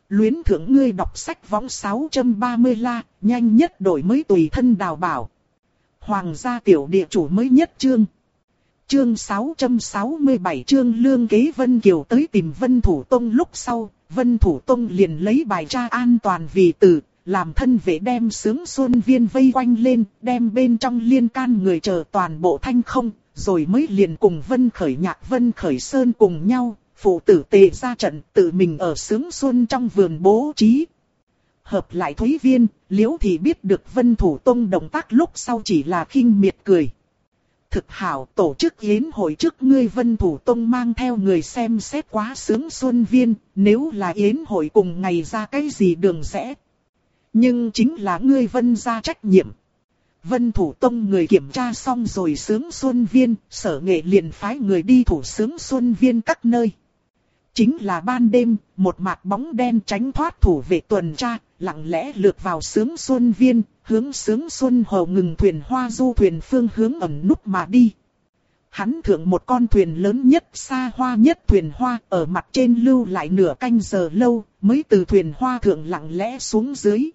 Luyến thưởng ngươi đọc sách võng 630 la, nhanh nhất đổi mới tùy thân đào bảo. Hoàng gia tiểu địa chủ mới nhất chương. Chương 667 chương lương kế Vân Kiều tới tìm Vân Thủ Tông lúc sau, Vân Thủ Tông liền lấy bài tra an toàn vì từ, làm thân vệ đem Sướng Xuân Viên vây quanh lên, đem bên trong liên can người chờ toàn bộ thanh không, rồi mới liền cùng Vân Khởi Nhạc Vân Khởi Sơn cùng nhau, phụ tử tề ra trận tự mình ở Sướng Xuân trong vườn bố trí. Hợp lại Thúy Viên, Liễu thì biết được Vân Thủ Tông động tác lúc sau chỉ là khinh miệt cười. Thực hảo tổ chức yến hội trước ngươi Vân Thủ Tông mang theo người xem xét quá Sướng Xuân Viên, nếu là yến hội cùng ngày ra cái gì đường rẽ. Nhưng chính là ngươi Vân ra trách nhiệm. Vân Thủ Tông người kiểm tra xong rồi Sướng Xuân Viên, Sở Nghệ liền phái người đi thủ Sướng Xuân Viên các nơi. Chính là ban đêm, một mạc bóng đen tránh thoát thủ vệ tuần tra, lặng lẽ lược vào Sướng Xuân Viên, hướng Sướng Xuân Hồ ngừng thuyền hoa du thuyền phương hướng ẩn núp mà đi. Hắn thượng một con thuyền lớn nhất xa hoa nhất thuyền hoa ở mặt trên lưu lại nửa canh giờ lâu, mới từ thuyền hoa thượng lặng lẽ xuống dưới.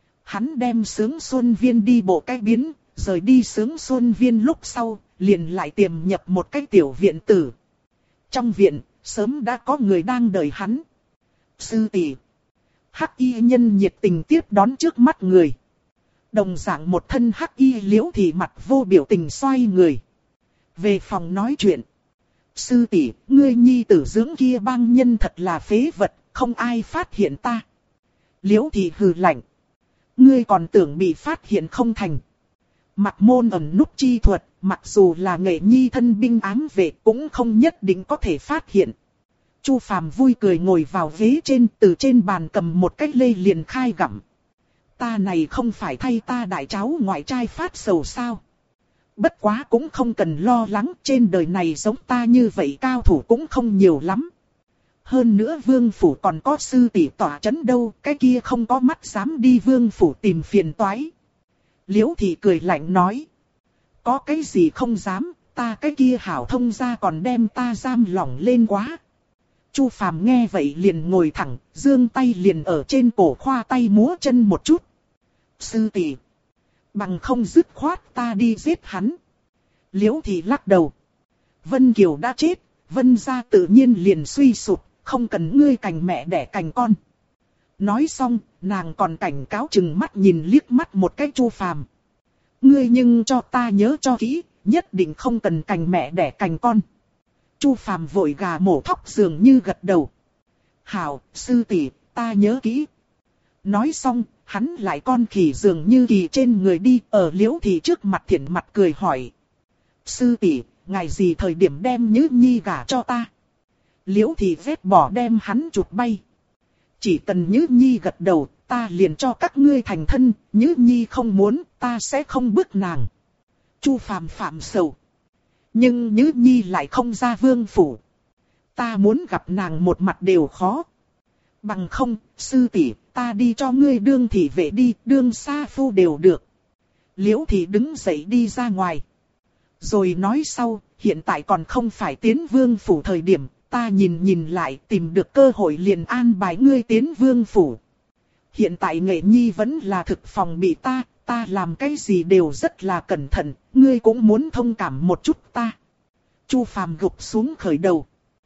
Hắn đem Sướng Xuân Viên đi bộ cái biến, rời đi Sướng Xuân Viên lúc sau, liền lại tiềm nhập một cái tiểu viện tử. Trong viện, sớm đã có người đang đợi hắn. Sư tỷ. Hắc y nhân nhiệt tình tiếp đón trước mắt người. Đồng dạng một thân hắc y Liễu thì mặt vô biểu tình xoay người. Về phòng nói chuyện. Sư tỷ, ngươi nhi tử dưỡng kia bang nhân thật là phế vật, không ai phát hiện ta. Liễu thì hừ lạnh. Ngươi còn tưởng bị phát hiện không thành. Mặc môn ẩn núp chi thuật, mặc dù là nghệ nhi thân binh ám vệ cũng không nhất định có thể phát hiện. Chu Phàm vui cười ngồi vào ghế trên, từ trên bàn cầm một cái lê liền khai gặm. Ta này không phải thay ta đại cháu ngoại trai phát sầu sao? Bất quá cũng không cần lo lắng, trên đời này giống ta như vậy cao thủ cũng không nhiều lắm. Hơn nữa vương phủ còn có sư tỷ tỏa chấn đâu, cái kia không có mắt dám đi vương phủ tìm phiền toái. Liễu Thị cười lạnh nói. Có cái gì không dám, ta cái kia hảo thông gia còn đem ta giam lỏng lên quá. Chu Phàm nghe vậy liền ngồi thẳng, giương tay liền ở trên cổ khoa tay múa chân một chút. Sư tỷ, bằng không dứt khoát ta đi giết hắn. Liễu Thị lắc đầu. Vân Kiều đã chết, Vân gia tự nhiên liền suy sụp, không cần ngươi cành mẹ đẻ cành con. Nói xong, nàng còn cảnh cáo chừng mắt nhìn liếc mắt một cái Chu Phàm. Ngươi nhưng cho ta nhớ cho kỹ, nhất định không cần cành mẹ đẻ cành con. Chu Phàm vội gà mổ thóc dường như gật đầu. Hảo, sư tỷ, ta nhớ kỹ. Nói xong, hắn lại con khỉ dường như kỳ trên người đi, ở Liễu Thị trước mặt thiện mặt cười hỏi. Sư tỷ, ngày gì thời điểm đem Nhữ Nhi gả cho ta? Liễu Thị vết bỏ đem hắn chụp bay. Chỉ cần Nhữ Nhi gật đầu, ta liền cho các ngươi thành thân, Nhữ Nhi không muốn, ta sẽ không bức nàng. Chu Phàm phạm sầu. Nhưng Nhữ Nhi lại không ra vương phủ. Ta muốn gặp nàng một mặt đều khó. Bằng không, sư tỷ, ta đi cho ngươi đương thị vệ đi, đương sa phu đều được. Liễu Thị đứng dậy đi ra ngoài. Rồi nói sau, hiện tại còn không phải tiến vương phủ thời điểm, ta nhìn lại tìm được cơ hội liền an bài ngươi tiến vương phủ. Hiện tại Nghệ Nhi vẫn là thực phòng bị ta làm cái gì đều rất là cẩn thận, ngươi cũng muốn thông cảm một chút ta. Chu Phàm gục xuống khởi đầu.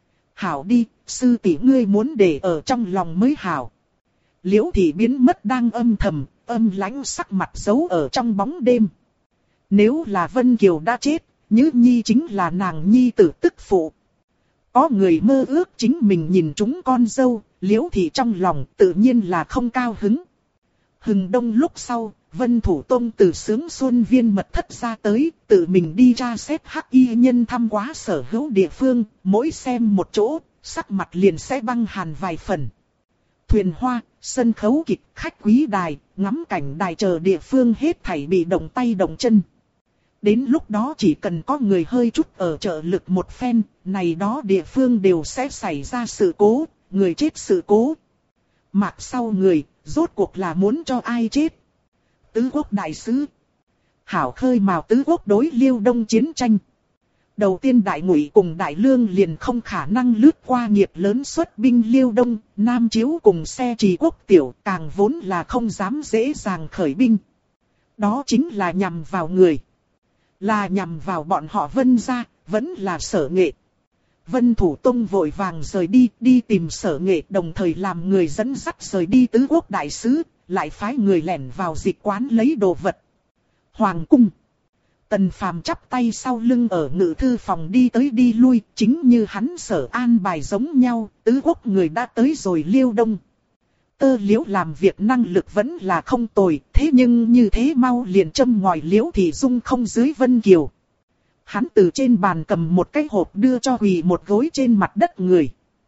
Hảo đi, sư tỷ ngươi muốn để ở trong lòng mới hảo. Liễu Thị biến mất đang âm thầm, âm lãnh sắc mặt giấu ở trong bóng đêm. Nếu là Vân Kiều đã chết, Nhữ Nhi chính là nàng nhi tử tức phụ. Có người mơ ước chính mình nhìn chúng con dâu, Liễu Thị trong lòng tự nhiên là không cao hứng. Hừng đông lúc sau, Vân Thủ Tông từ Sướng Xuân Viên mật thất ra tới, tự mình đi ra xét hắc y nhân thăm quá sở hữu địa phương, mỗi xem một chỗ, sắc mặt liền sẽ băng hàn vài phần. Thuyền hoa, sân khấu kịch, khách quý đài, ngắm cảnh đài chờ địa phương hết thảy bị động tay động chân. Đến lúc đó chỉ cần có người hơi chút ở trợ lực một phen, này đó địa phương đều sẽ xảy ra sự cố, người chết sự cố. Mạc sau người, rốt cuộc là muốn cho ai chết? Tứ quốc đại sứ. Hảo khơi mào tứ quốc đối Liêu Đông chiến tranh. Đầu tiên Đại Ngụy cùng Đại Lương liền không khả năng lướt qua nghiệp lớn xuất binh Liêu Đông, Nam Chiếu cùng xe trì quốc tiểu, càng vốn là không dám dễ dàng khởi binh. Đó chính là nhằm vào người. Là nhằm vào bọn họ Vân gia, vẫn là Sở Nghệ. Vân Thủ Tông vội vàng rời đi, đi tìm Sở Nghệ, đồng thời làm người dẫn dắt rời đi tứ quốc đại sứ, lại phái người lẻn vào dịch quán lấy đồ vật. Hoàng cung. Tần Phàm chắp tay sau lưng ở ngự thư phòng đi tới đi lui, chính như hắn sở an bài giống nhau, tứ quốc người đã tới rồi Liêu Đông. Tơ Liễu làm việc năng lực vẫn là không tồi, thế nhưng như thế mau liền châm ngòi Liễu thì dung không dưới Vân Kiều. Hắn từ trên bàn cầm một cái hộp đưa cho quỳ một gối trên mặt đất người.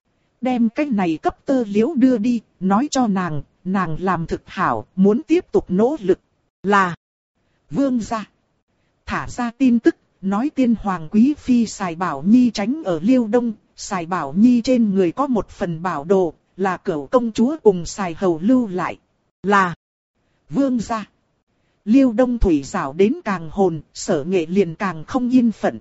Đem cái này cấp Tơ Liễu đưa đi, nói cho nàng làm thực hảo, muốn tiếp tục nỗ lực. Là vương gia. Thả ra tin tức, nói tiên hoàng quý phi Sài Bảo Nhi tránh ở Liêu Đông, Sài Bảo Nhi trên người có một phần bảo đồ, là cửu công chúa cùng Sài Hầu lưu lại. Là vương gia. Liêu Đông thủy rảo đến càng hồn, Sở Nghệ liền càng không yên phận.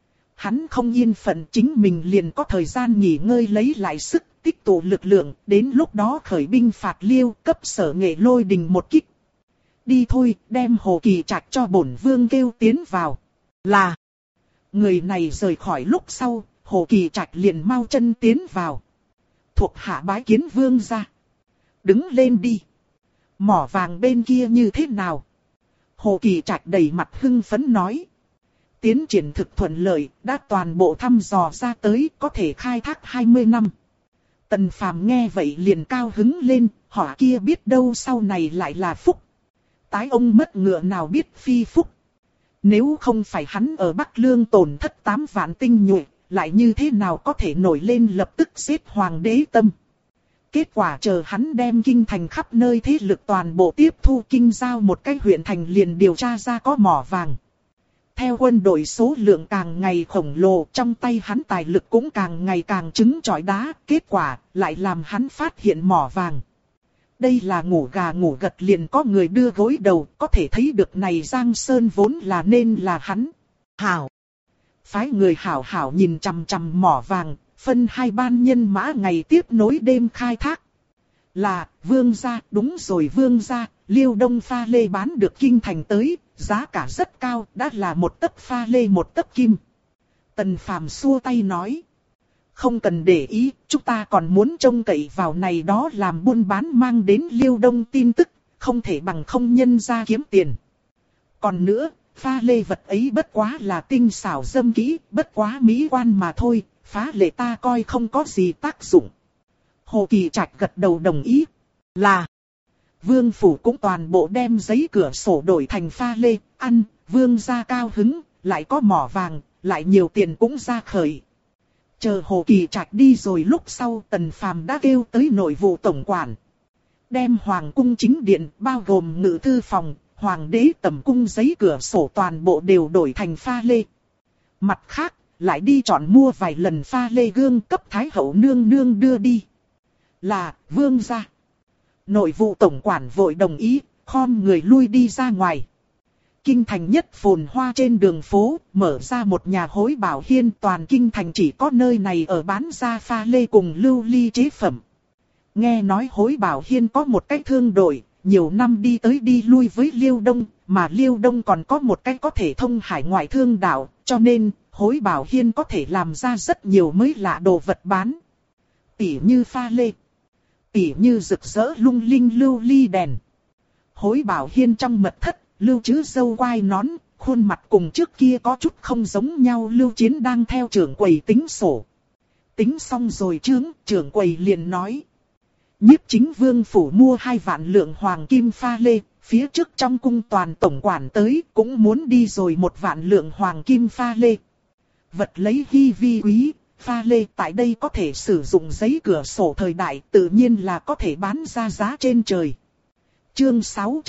Hắn không yên phận chính mình liền có thời gian nghỉ ngơi lấy lại sức, tích tụ lực lượng, đến lúc đó khởi binh phạt Liêu, cấp Sở Nghệ lôi đình một kích. Đi thôi, đem Hồ Kỳ Trạch cho bổn vương kêu tiến vào. Là người này rời khỏi lúc sau, Hồ Kỳ Trạch liền mau chân tiến vào. Thuộc hạ bái kiến vương gia. Đứng lên đi. Mỏ vàng bên kia như thế nào? Hồ Kỳ Trạch đầy mặt hưng phấn nói. Tiến triển thực thuận lợi, đã toàn bộ thăm dò ra tới, có thể khai thác 20 năm. Tần Phàm nghe vậy liền cao hứng lên, họ kia biết đâu sau này lại là phúc. Tái ông mất ngựa nào biết phi phúc. Nếu không phải hắn ở Bắc Lương tổn thất 8 vạn tinh nhuệ, lại như thế nào có thể nổi lên lập tức giết hoàng đế tâm. Kết quả chờ hắn đem kinh thành khắp nơi thế lực toàn bộ tiếp thu kinh giao một cái huyện thành liền điều tra ra có mỏ vàng. Theo quân đội số lượng càng ngày khổng lồ, trong tay hắn tài lực cũng càng ngày càng trứng trọi đá, kết quả lại làm hắn phát hiện mỏ vàng. Đây là ngủ gà ngủ gật liền có người đưa gối đầu, có thể thấy được này Giang Sơn vốn là nên là hắn. Hảo. Phái người hảo hảo nhìn chằm chằm mỏ vàng, phân hai ban nhân mã ngày tiếp nối đêm khai thác. Là, vương gia, đúng rồi vương gia, Liêu Đông pha lê bán được kinh thành tới, giá cả rất cao, đã là một tấc pha lê một tấc kim. Tần Phàm xua tay nói. Không cần để ý, chúng ta còn muốn trông cậy vào này đó làm buôn bán mang đến Liêu Đông tin tức, không thể bằng không nhân ra kiếm tiền. Còn nữa, pha lê vật ấy bất quá là tinh xảo dâm kỹ, bất quá mỹ quan mà thôi, phá lệ ta coi không có gì tác dụng. Hồ Kỳ Trạch gật đầu đồng ý. Là vương phủ cũng toàn bộ đem giấy cửa sổ đổi thành pha lê, ăn, vương gia cao hứng, lại có mỏ vàng, lại nhiều tiền cũng ra khởi. Chờ Hồ Kỳ Trạch đi rồi lúc sau Tần Phàm đã kêu tới nội vụ tổng quản. Đem hoàng cung chính điện bao gồm ngự thư phòng, hoàng đế tẩm cung giấy cửa sổ toàn bộ đều đổi thành pha lê. Mặt khác, lại đi chọn mua vài lần pha lê gương cấp Thái hậu nương nương đưa đi. Là, vương gia. Nội vụ tổng quản vội đồng ý, khom người lui đi ra ngoài. Kinh thành nhất phồn hoa trên đường phố, mở ra một nhà hối bảo hiên, toàn kinh thành chỉ có nơi này ở bán ra pha lê cùng lưu ly chế phẩm. Nghe nói hối bảo hiên có một cái thương đội, nhiều năm đi tới đi lui với Liêu Đông, mà Liêu Đông còn có một cái có thể thông hải ngoại thương đảo, cho nên hối bảo hiên có thể làm ra rất nhiều mới lạ đồ vật bán. Tỉ như pha lê, tỉ như rực rỡ lung linh lưu ly đèn. Hối bảo hiên trong mật thất, Lưu Trứ râu quai nón, khuôn mặt cùng trước kia có chút không giống nhau. Lưu Chiến đang theo trưởng quầy tính sổ. Tính xong rồi trưởng quầy liền nói. Nhiếp chính vương phủ mua 2 vạn lượng hoàng kim pha lê, phía trước trong cung toàn tổng quản tới cũng muốn đi rồi 1 vạn lượng hoàng kim pha lê. Vật lấy hi vi quý, pha lê tại đây có thể sử dụng giấy cửa sổ thời đại, tự nhiên là có thể bán ra giá trên trời. Chương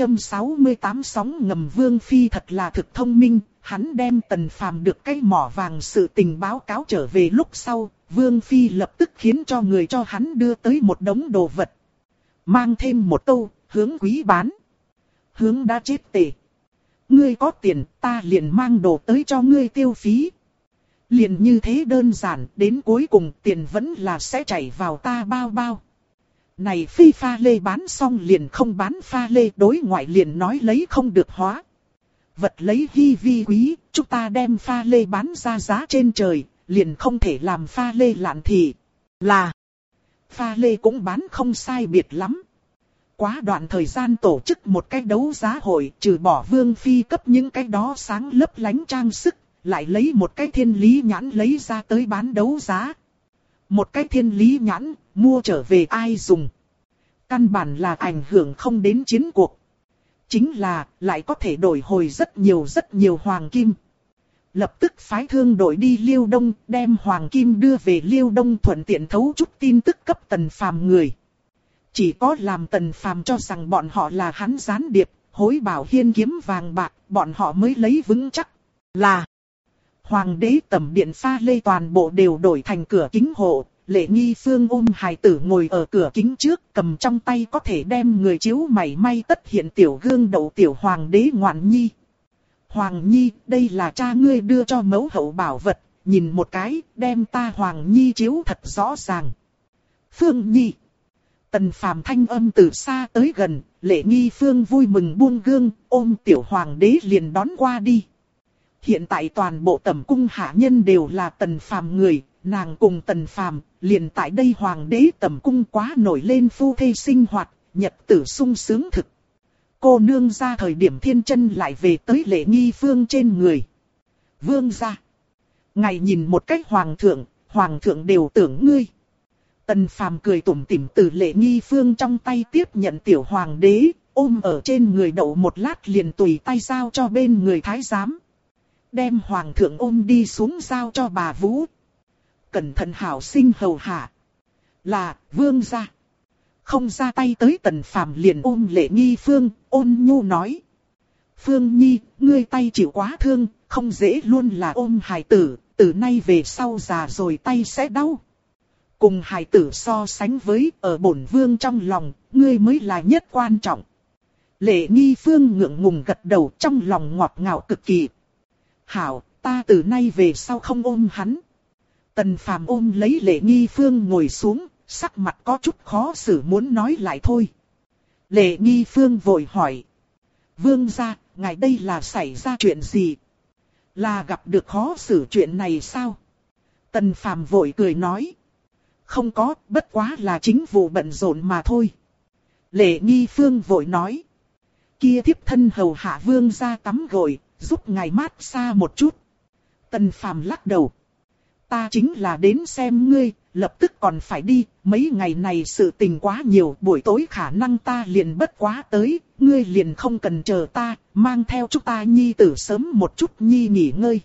668 sóng ngầm Vương Phi thật là thực thông minh, hắn đem Tần Phàm được cái mỏ vàng sự tình báo cáo trở về lúc sau, Vương Phi lập tức khiến cho người cho hắn đưa tới một đống đồ vật. Mang thêm một câu, hướng quý bán. Hướng đã chết tề. Ngươi có tiền, ta liền mang đồ tới cho ngươi tiêu phí. Liền như thế đơn giản, đến cuối cùng tiền vẫn là sẽ chảy vào ta bao bao. Này phi pha lê bán xong liền không bán pha lê, đối ngoại liền nói lấy không được hóa. Vật lấy hi vi quý, chúng ta đem pha lê bán ra giá trên trời, liền không thể làm pha lê lạn thì là pha lê cũng bán không sai biệt lắm. Quá đoạn thời gian tổ chức một cái đấu giá hội, trừ bỏ Vương Phi cấp những cái đó sáng lấp lánh trang sức, lại lấy một cái thiên lý nhãn lấy ra tới bán đấu giá. Một cái thiên lý nhãn, mua trở về ai dùng? Căn bản là ảnh hưởng không đến chiến cuộc. Chính là, lại có thể đổi hồi rất nhiều hoàng kim. Lập tức phái thương đội đi Liêu Đông, đem hoàng kim đưa về Liêu Đông, thuận tiện thấu chút tin tức cấp Tần Phàm người. Chỉ có làm Tần Phàm cho rằng bọn họ là hắn gián điệp, hối bảo hiên kiếm vàng bạc, bọn họ mới lấy vững chắc. Là Hoàng đế tẩm điện pha lê toàn bộ đều đổi thành cửa kính hộ. Lệ Nghi Phương ôm hài tử ngồi ở cửa kính trước, cầm trong tay có thể đem người chiếu mảy may tất hiện tiểu gương đậu tiểu hoàng đế ngoạn nhi. Hoàng nhi, đây là cha ngươi đưa cho mẫu hậu bảo vật, nhìn một cái, đem ta hoàng nhi chiếu thật rõ ràng. Phương nhi. Tần Phàm thanh âm từ xa tới gần, Lệ Nghi Phương vui mừng buông gương, ôm tiểu hoàng đế liền đón qua đi. Hiện tại toàn bộ tẩm cung hạ nhân đều là Tần Phàm người, nàng cùng Tần Phàm liền tại đây hoàng đế tẩm cung quá nổi lên phu thê sinh hoạt, nhật tử sung sướng thực. Cô nương ra thời điểm thiên chân lại về tới Lệ Nghi Phương trên người. Vương gia, ngài nhìn một cách hoàng thượng đều tưởng ngươi. Tần Phàm cười tủm tỉm từ Lệ Nghi Phương trong tay tiếp nhận tiểu hoàng đế, ôm ở trên người đậu một lát liền tùy tay giao cho bên người thái giám. Đem hoàng thượng ôm đi xuống giao cho bà Vũ. Cẩn thận hảo sinh hầu hạ. Là, vương gia. Không ra tay tới Tần Phàm liền ôm Lệ Nghi Phương, ôn nhu nói. Phương nhi, ngươi tay chịu quá thương, không dễ luôn là ôm hài tử, từ nay về sau già rồi tay sẽ đau. Cùng hài tử so sánh với, ở bổn vương trong lòng, ngươi mới là nhất quan trọng. Lệ Nghi Phương ngượng ngùng gật đầu, trong lòng ngọt ngào cực kỳ. Hảo, ta từ nay về sau không ôm hắn. Tần Phàm ôm lấy Lệ Nghi Phương ngồi xuống, sắc mặt có chút khó xử muốn nói lại thôi. Lệ Nghi Phương vội hỏi. Vương gia, ngài đây là xảy ra chuyện gì? Là gặp được khó xử chuyện này sao? Tần Phàm vội cười nói. Không có, bất quá là chính vụ bận rộn mà thôi. Lệ Nghi Phương vội nói. Kia thiếp thân hầu hạ vương gia tắm gội, giúp ngài mát xa một chút. Tần Phàm lắc đầu. Ta chính là đến xem ngươi, lập tức còn phải đi, mấy ngày này sự tình quá nhiều, buổi tối khả năng ta liền bất quá tới, ngươi liền không cần chờ ta, mang theo chúng ta nhi tử sớm một chút nhi nghỉ ngơi.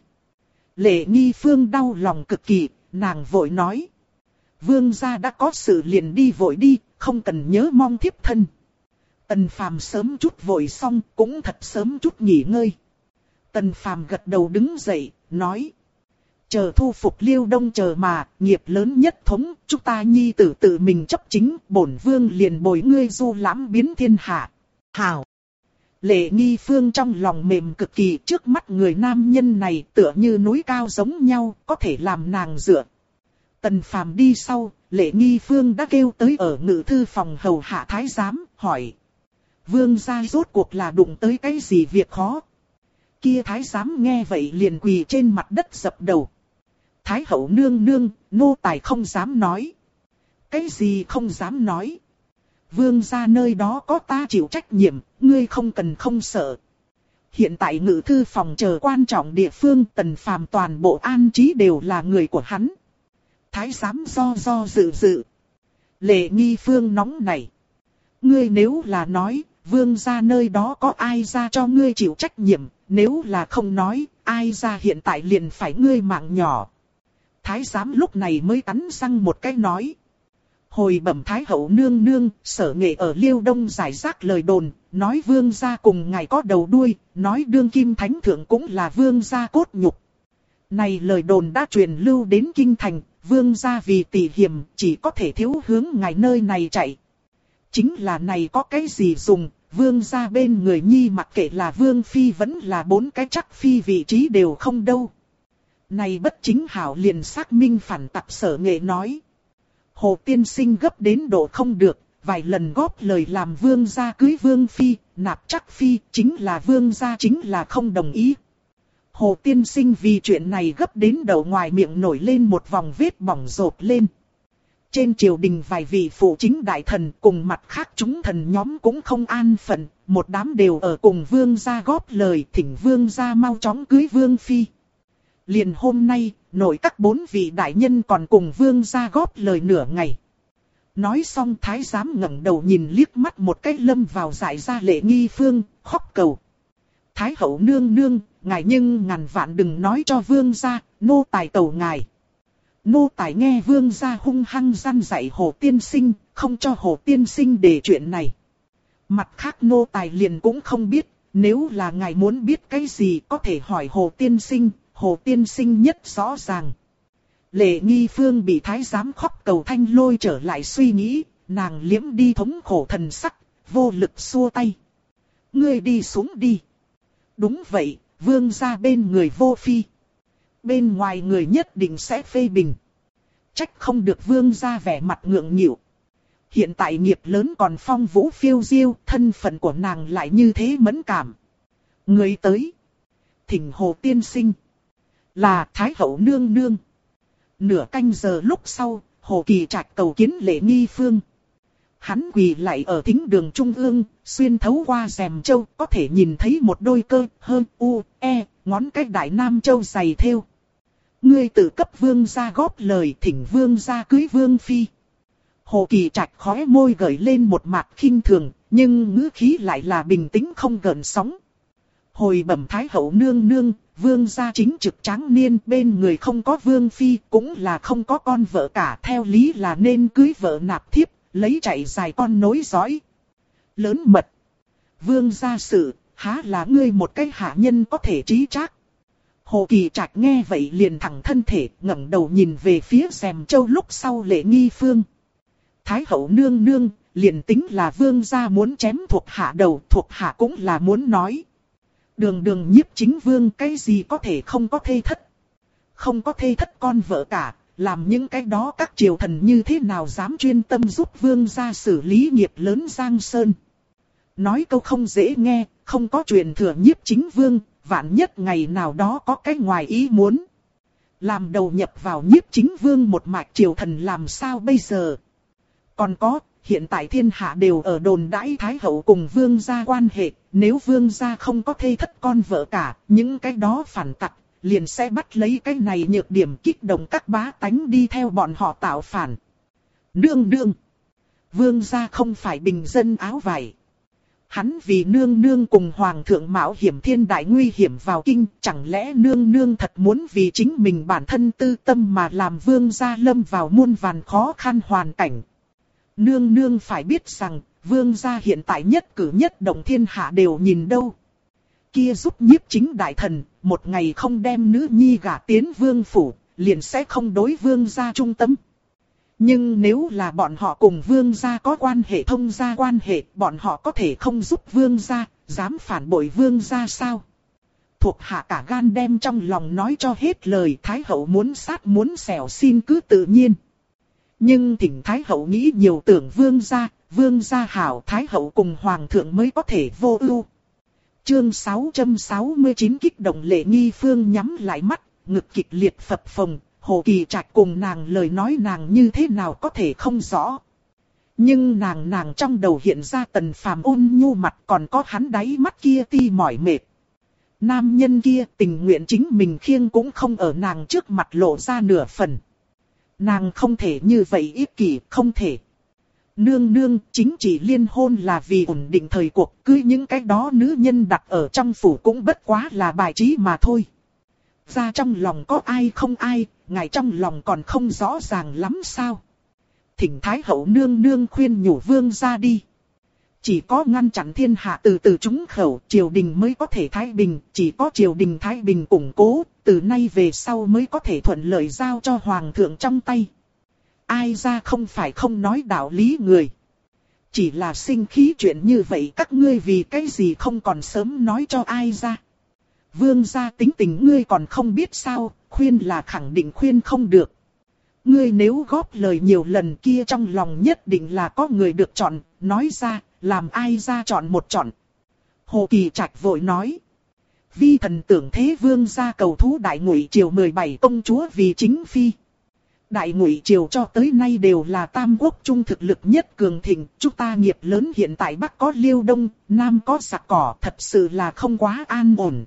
Lệ Nghi Phương đau lòng cực kỳ, nàng vội nói. Vương gia đã có sự liền đi vội đi, không cần nhớ mong thiếp thân. Tần Phàm sớm chút vội xong, cũng thật sớm chút nghỉ ngơi. Tần Phàm gật đầu đứng dậy, nói. Chờ thu phục Liêu Đông chờ mà, nghiệp lớn nhất thống, chúng ta nhi tử tự mình chấp chính, bổn vương liền bồi ngươi du lãm biến thiên hạ. Hảo! Lệ Nghi Phương trong lòng mềm cực kỳ, trước mắt người nam nhân này tựa như núi cao giống nhau, có thể làm nàng dựa. Tần Phàm đi sau, Lệ Nghi Phương đã kêu tới ở ngự thư phòng hầu hạ thái giám, hỏi. Vương gia rốt cuộc là đụng tới cái gì việc khó? Kia thái giám nghe vậy liền quỳ trên mặt đất dập đầu. Thái hậu nương nương, nô tài không dám nói. Cái gì không dám nói? Vương gia nơi đó có ta chịu trách nhiệm, ngươi không cần không sợ. Hiện tại ngự thư phòng chờ quan trọng địa phương, Tần Phàm toàn bộ an trí đều là người của hắn. Thái giám do dự. Lệ Nghi Phương nóng nảy. Ngươi nếu là nói, vương gia nơi đó có ai ra cho ngươi chịu trách nhiệm, nếu là không nói, ai ra hiện tại liền phải ngươi mạng nhỏ. Thái giám lúc này mới cắn răng một cái nói. Hồi bẩm Thái hậu nương nương, sở nghệ ở Liêu Đông giải rác lời đồn, nói vương gia cùng ngài có đầu đuôi, nói đương kim thánh thượng cũng là vương gia cốt nhục. Này lời đồn đã truyền lưu đến kinh thành, vương gia vì tỉ hiểm chỉ có thể thiếu hướng ngài nơi này chạy. Chính là này có cái gì dùng, vương gia bên người nhi mặc kệ là vương phi vẫn là 4 cái chắc phi vị trí đều không đâu. Này Bất Chính Hảo liền xác minh phản tặc Sở Nghệ nói. Hồ tiên sinh gấp đến độ không được, vài lần góp lời làm vương gia cưới vương phi, nạp chắc phi, chính là vương gia chính là không đồng ý. Hồ tiên sinh vì chuyện này gấp đến đầu ngoài miệng nổi lên một vòng vết bỏng rộp lên. Trên triều đình vài vị phụ chính đại thần cùng mặt khác chúng thần nhóm cũng không an phận, một đám đều ở cùng vương gia góp lời thỉnh vương gia mau chóng cưới vương phi. Liền hôm nay, nội các 4 vị đại nhân còn cùng vương gia góp lời nửa ngày. Nói xong thái giám ngẩng đầu nhìn liếc mắt một cái lâm vào dại ra Lệ Nghi Phương, khóc cầu. Thái hậu nương nương, ngài nhưng ngàn vạn đừng nói cho vương gia, nô tài cầu ngài. Nô tài nghe vương gia hung hăng răn dạy Hồ tiên sinh, không cho Hồ tiên sinh để chuyện này. Mặt khác nô tài liền cũng không biết, nếu là ngài muốn biết cái gì có thể hỏi Hồ tiên sinh, Hồ tiên sinh nhất rõ ràng. Lệ Nghi Phương bị thái giám khóc cầu thanh lôi trở lại suy nghĩ, nàng liễm đi thống khổ thần sắc, vô lực xua tay. Ngươi đi xuống đi. Đúng vậy, vương gia bên người vô phi. Bên ngoài người nhất định sẽ phê bình. Trách không được vương gia vẻ mặt ngượng nghịu. Hiện tại nghiệp lớn còn phong vũ phiêu diêu, thân phận của nàng lại như thế mẫn cảm. Người tới. Thỉnh Hồ tiên sinh. Là Thái hậu nương nương. Nửa canh giờ lúc sau, Hồ Kỳ Trạch cầu kiến Lệ Nghi Phương. Hắn quỳ lại ở thính đường trung ương, xuyên thấu qua rèm châu có thể nhìn thấy một đôi cơ hơn u, e, ngón cái đại nam châu dày thêu. Ngươi tự cấp vương gia góp lời thỉnh vương gia cưới vương phi. Hồ Kỳ Trạch khóe môi gởi lên một mặt khinh thường, nhưng ngữ khí lại là bình tĩnh không gợn sóng. Hồi bẩm Thái hậu nương nương, vương gia chính trực tráng niên, bên người không có vương phi, cũng là không có con vợ cả, theo lý là nên cưới vợ nạp thiếp, lấy chạy dài con nối dõi. Lớn mật. Vương gia sự, há là ngươi một cái hạ nhân có thể trí trác. Hồ Kỳ Trạch nghe vậy liền thẳng thân thể, ngẩng đầu nhìn về phía rèm châu lúc sau Lệ Nghi Phương. Thái hậu nương nương, liền tính là vương gia muốn chém thuộc hạ đầu, thuộc hạ cũng là muốn nói. Đường đường nhiếp chính vương cái gì có thể không có thê thất. Không có thê thất con vợ cả, làm những cái đó các triều thần như thế nào dám chuyên tâm giúp vương gia xử lý nghiệp lớn Giang Sơn. Nói câu không dễ nghe, không có truyền thừa nhiếp chính vương, vạn nhất ngày nào đó có cái ngoài ý muốn. Làm đầu nhập vào nhiếp chính vương một mạch triều thần làm sao bây giờ? Còn có, hiện tại thiên hạ đều ở đồn đãi Thái hậu cùng vương gia quan hệ, nếu vương gia không có thê thất con vợ cả, những cái đó phản tặc, liền sẽ bắt lấy cái này nhược điểm kích động các bá tánh đi theo bọn họ tạo phản. Nương nương. Vương gia không phải bình dân áo vải. Hắn vì nương nương cùng hoàng thượng mạo hiểm thiên đại nguy hiểm vào kinh, chẳng lẽ nương nương thật muốn vì chính mình bản thân tư tâm mà làm vương gia lâm vào muôn vàn khó khăn hoàn cảnh. Nương nương phải biết rằng, vương gia hiện tại nhất cử nhất động thiên hạ đều nhìn đâu. Kia giúp nhiếp chính đại thần, một ngày không đem nữ nhi gả tiến vương phủ, liền sẽ không đối vương gia trung tâm. Nhưng nếu là bọn họ cùng vương gia có quan hệ thông gia quan hệ, bọn họ có thể không giúp vương gia, dám phản bội vương gia sao? Thuộc hạ cả gan đem trong lòng nói cho hết lời, Thái hậu muốn sát muốn xẻo xin cứ tự nhiên. Nhưng thỉnh Thái hậu nghĩ nhiều tưởng vương gia hảo Thái hậu cùng hoàng thượng mới có thể vô ưu. Chương 669 kích động Lệ Nghi Phương nhắm lại mắt, ngực kịch liệt phập phồng, Hồ Kỳ Trạch cùng nàng lời nói nàng như thế nào có thể không rõ. Nhưng nàng trong đầu hiện ra Tần Phàm ôn nhu mặt, còn có hắn đáy mắt kia ti mỏi mệt. Nam nhân kia tình nguyện chính mình khiêng cũng không ở nàng trước mặt lộ ra nửa phần. Nàng không thể như vậy ích kỷ, không thể. Nương nương, chính trị liên hôn là vì ổn định thời cuộc, cưới những cái đó nữ nhân đặt ở trong phủ cũng bất quá là bài trí mà thôi. Ra trong lòng có ai không ai, ngài trong lòng còn không rõ ràng lắm sao? Thỉnh Thái hậu nương nương khuyên nhủ vương ra đi. Chỉ có ngăn chặn thiên hạ từ trúng khẩu, triều đình mới có thể thái bình, chỉ có triều đình thái bình củng cố, từ nay về sau mới có thể thuận lợi giao cho hoàng thượng trong tay. Ai ra không phải không nói đạo lý người. Chỉ là sinh khí chuyện như vậy các ngươi vì cái gì không còn sớm nói cho ai ra. Vương gia tính tình ngươi còn không biết sao, khuyên là khẳng định khuyên không được. Ngươi nếu góp lời nhiều lần kia trong lòng nhất định là có người được chọn, nói ra, làm ai ra chọn một chọn. Hồ Kỳ Trạch vội nói. Vi thần tưởng thế vương gia cầu thú Đại Ngụy Triều 17 công chúa vì chính phi. Đại Ngụy Triều cho tới nay đều là tam quốc trung thực lực nhất cường thịnh, chúng ta nghiệp lớn hiện tại Bắc có Liêu Đông, Nam có Giặc Cỏ, thật sự là không quá an ổn.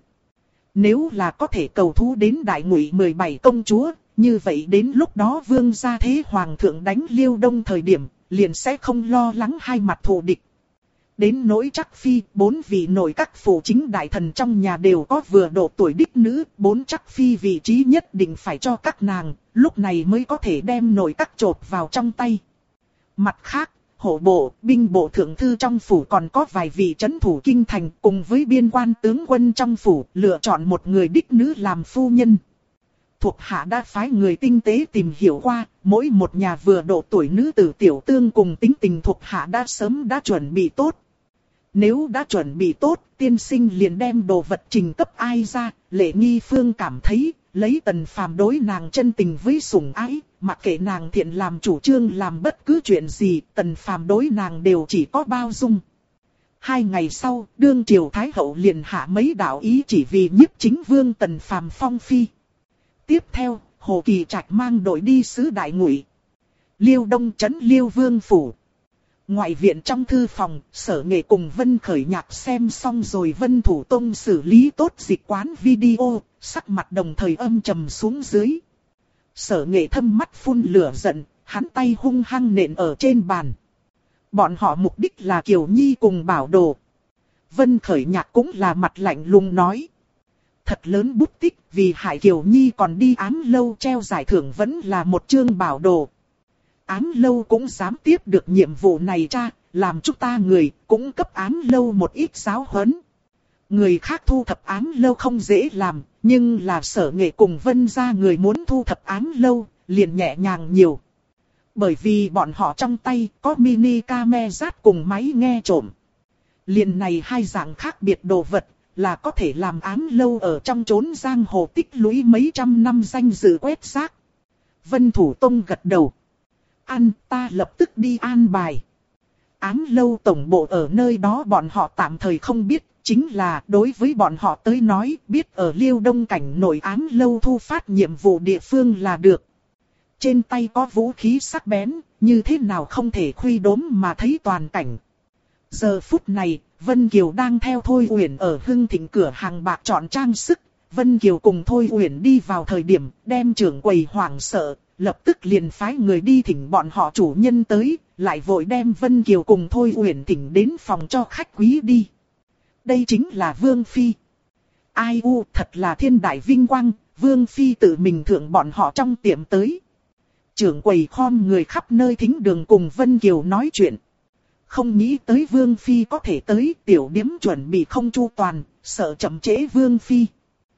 Nếu là có thể cầu thú đến Đại Ngụy 17 công chúa, như vậy đến lúc đó vương gia thế hoàng thượng đánh Liêu Đông thời điểm, liền sẽ không lo lắng hai mặt thù địch. Đến nỗi Trắc Phi, 4 vị nội các phủ chính đại thần trong nhà đều có vừa độ tuổi đích nữ, 4 Trắc Phi vị trí nhất định phải cho các nàng, lúc này mới có thể đem nội các chộp vào trong tay. Mặt khác, hổ bộ, binh bộ thượng thư trong phủ còn có vài vị trấn thủ kinh thành cùng với biên quan tướng quân trong phủ, lựa chọn một người đích nữ làm phu nhân. Thuộc hạ đã phái người tinh tế tìm hiểu qua, mỗi một nhà vừa độ tuổi nữ tử tiểu tương cùng tính tình thuộc hạ đã sớm đã chuẩn bị tốt. Nếu đã chuẩn bị tốt, tiên sinh liền đem đồ vật trình cấp ai ra, Lệ Nghi Phương cảm thấy, lấy Tần Phàm đối nàng chân tình với sủng ái, mặc kệ nàng thiện làm chủ trương làm bất cứ chuyện gì, Tần Phàm đối nàng đều chỉ có bao dung. 2 ngày sau, đương triều Thái hậu liền hạ mấy đạo ý chỉ vì nhiếp chính vương Tần Phàm phong phi. Tiếp theo, Hồ Kỳ Trạch mang đội đi sứ Đại Ngụy. Liêu Đông trấn Liêu Vương phủ. Ngoại viện trong thư phòng, Sở Nghệ cùng Vân Khởi Nhạc xem xong rồi Vân Thủ Tông xử lý tốt dịch quán video, sắc mặt đồng thời âm trầm xuống dưới. Sở Nghệ thâm mắt phun lửa giận, hắn tay hung hăng nện ở trên bàn. Bọn họ mục đích là Kiều Nhi cùng Bảo Đồ. Vân Khởi Nhạc cũng là mặt lạnh lùng nói. Thật lớn bút tích, vì hại Kiều Nhi còn đi ám lâu treo giải thưởng vẫn là một chương Bảo Đồ. Ám lâu cũng dám tiếp được nhiệm vụ này cha, làm chúng ta người cũng cấp ám lâu một ít giáo huấn. Người khác thu thập ám lâu không dễ làm, nhưng là Sở Nghệ cùng Vân gia người muốn thu thập ám lâu, liền nhẹ nhàng nhiều. Bởi vì bọn họ trong tay có mini camera cùng máy nghe trộm. Liền này hai dạng khác biệt đồ vật, là có thể làm ám lâu ở trong chốn giang hồ tích lũy mấy trăm năm danh dự quét rác. Vân Thủ Tông gật đầu. Ta lập tức đi an bài. Ám lâu tổng bộ ở nơi đó bọn họ tạm thời không biết, chính là đối với bọn họ tới nói, biết ở Liêu Đông cảnh nội ám lâu thu phát nhiệm vụ địa phương là được. Trên tay có vũ khí sắc bén, như thế nào không thể khuy đốm mà thấy toàn cảnh. Giờ phút này, Vân Kiều đang theo Thôi Uyển ở Hưng Thịnh cửa hàng bạc chọn trang sức. Vân Kiều cùng Thôi Uyển đi vào thời điểm đem trưởng quầy hoảng sợ, lập tức liền phái người đi thỉnh bọn họ chủ nhân tới, lại vội đem Vân Kiều cùng Thôi Uyển thỉnh đến phòng cho khách quý đi. Đây chính là Vương Phi. Ai u, thật là thiên đại vinh quang, Vương Phi tự mình thưởng bọn họ trong tiệm tới. Trưởng quầy khom người khắp nơi thính đường cùng Vân Kiều nói chuyện. Không nghĩ tới Vương Phi có thể tới, tiểu điếm chuẩn bị không chu toàn, sợ chậm trễ Vương Phi.